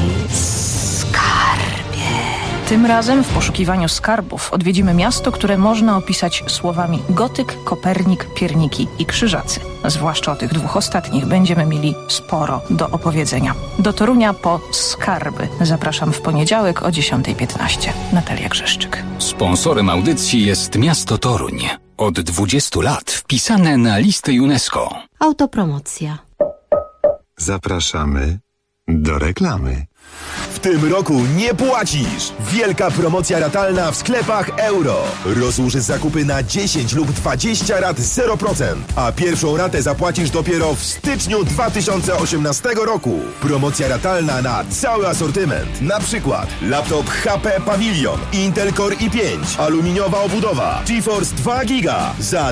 Speaker 9: Tym razem w poszukiwaniu skarbów odwiedzimy miasto, które można opisać słowami gotyk, Kopernik, pierniki i krzyżacy. Zwłaszcza o tych dwóch ostatnich będziemy mieli sporo do opowiedzenia. Do Torunia po skarby zapraszam w poniedziałek o 10:15. Natalia Grzeszczyk.
Speaker 10: Sponsorem audycji jest miasto Toruń. Od 20 lat wpisane na listę UNESCO.
Speaker 8: Autopromocja.
Speaker 1: Zapraszamy do reklamy.
Speaker 11: W tym roku nie płacisz! Wielka promocja ratalna w sklepach Euro. Rozłóż zakupy na 10 lub 20 rat 0%, a pierwszą ratę zapłacisz dopiero w styczniu 2018 roku. Promocja ratalna na cały asortyment. Na przykład laptop HP Pavilion, Intel Core i5, aluminiowa obudowa, GeForce 2 GB za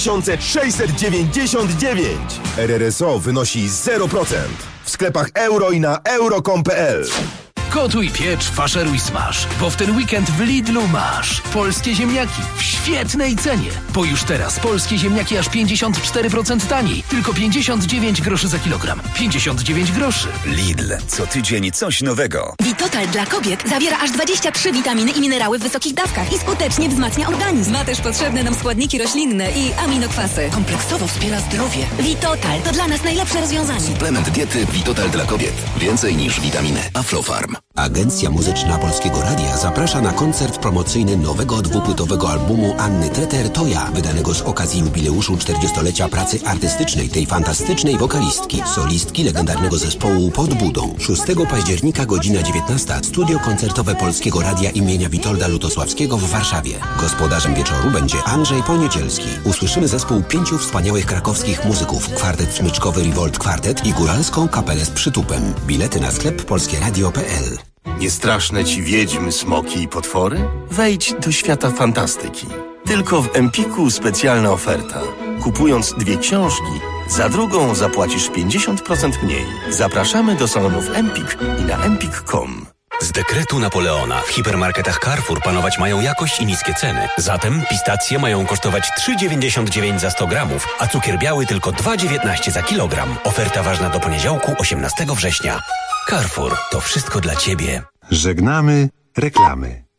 Speaker 11: 2699. RRSO wynosi 0%. W sklepach Euro i na euro.com.pl.
Speaker 18: Gotuj, piecz, faszeruj, smaż, bo w ten weekend w Lidlu masz polskie ziemniaki w świetnej cenie. Bo już teraz polskie ziemniaki aż 54% taniej, tylko 59 groszy za kilogram. 59 groszy.
Speaker 16: Lidl, co tydzień coś nowego.
Speaker 25: Vitotal dla kobiet zawiera aż 23 witaminy i minerały w wysokich dawkach i skutecznie wzmacnia organizm. Ma też potrzebne nam składniki roślinne i aminokwasy. Kompleksowo wspiera zdrowie. Vitotal to dla nas najlepsze rozwiązanie.
Speaker 16: Suplement diety Vitotal dla kobiet. Więcej niż witaminy. Aflofarm.
Speaker 12: Agencja Muzyczna Polskiego Radia zaprasza na koncert promocyjny nowego dwupłytowego albumu Anny Treter To ja, wydanego z okazji jubileuszu 40-lecia pracy artystycznej tej fantastycznej wokalistki, solistki legendarnego zespołu Pod Budą. 6 października, godzina 19, studio koncertowe Polskiego Radia imienia Witolda Lutosławskiego w Warszawie. Gospodarzem wieczoru będzie Andrzej Poniedzielski. Usłyszymy zespół 5 wspaniałych krakowskich muzyków, kwartet smyczkowy Revolt Kwartet i góralską kapelę z przytupem. Bilety na sklep polskieradio.pl.
Speaker 13: Nie straszne ci wiedźmy, smoki i potwory? Wejdź do świata fantastyki. Tylko w Empiku specjalna oferta. Kupując 2 książki, za drugą zapłacisz 50% mniej. Zapraszamy do salonów Empik i na empik.com.
Speaker 14: Z dekretu Napoleona w hipermarketach Carrefour panować mają jakość i niskie ceny. Zatem pistacje mają kosztować 3,99 za 100 gramów, a cukier biały tylko 2,19 za kilogram. Oferta ważna do poniedziałku, 18 września. Carrefour, to wszystko dla Ciebie.
Speaker 1: Żegnamy reklamy.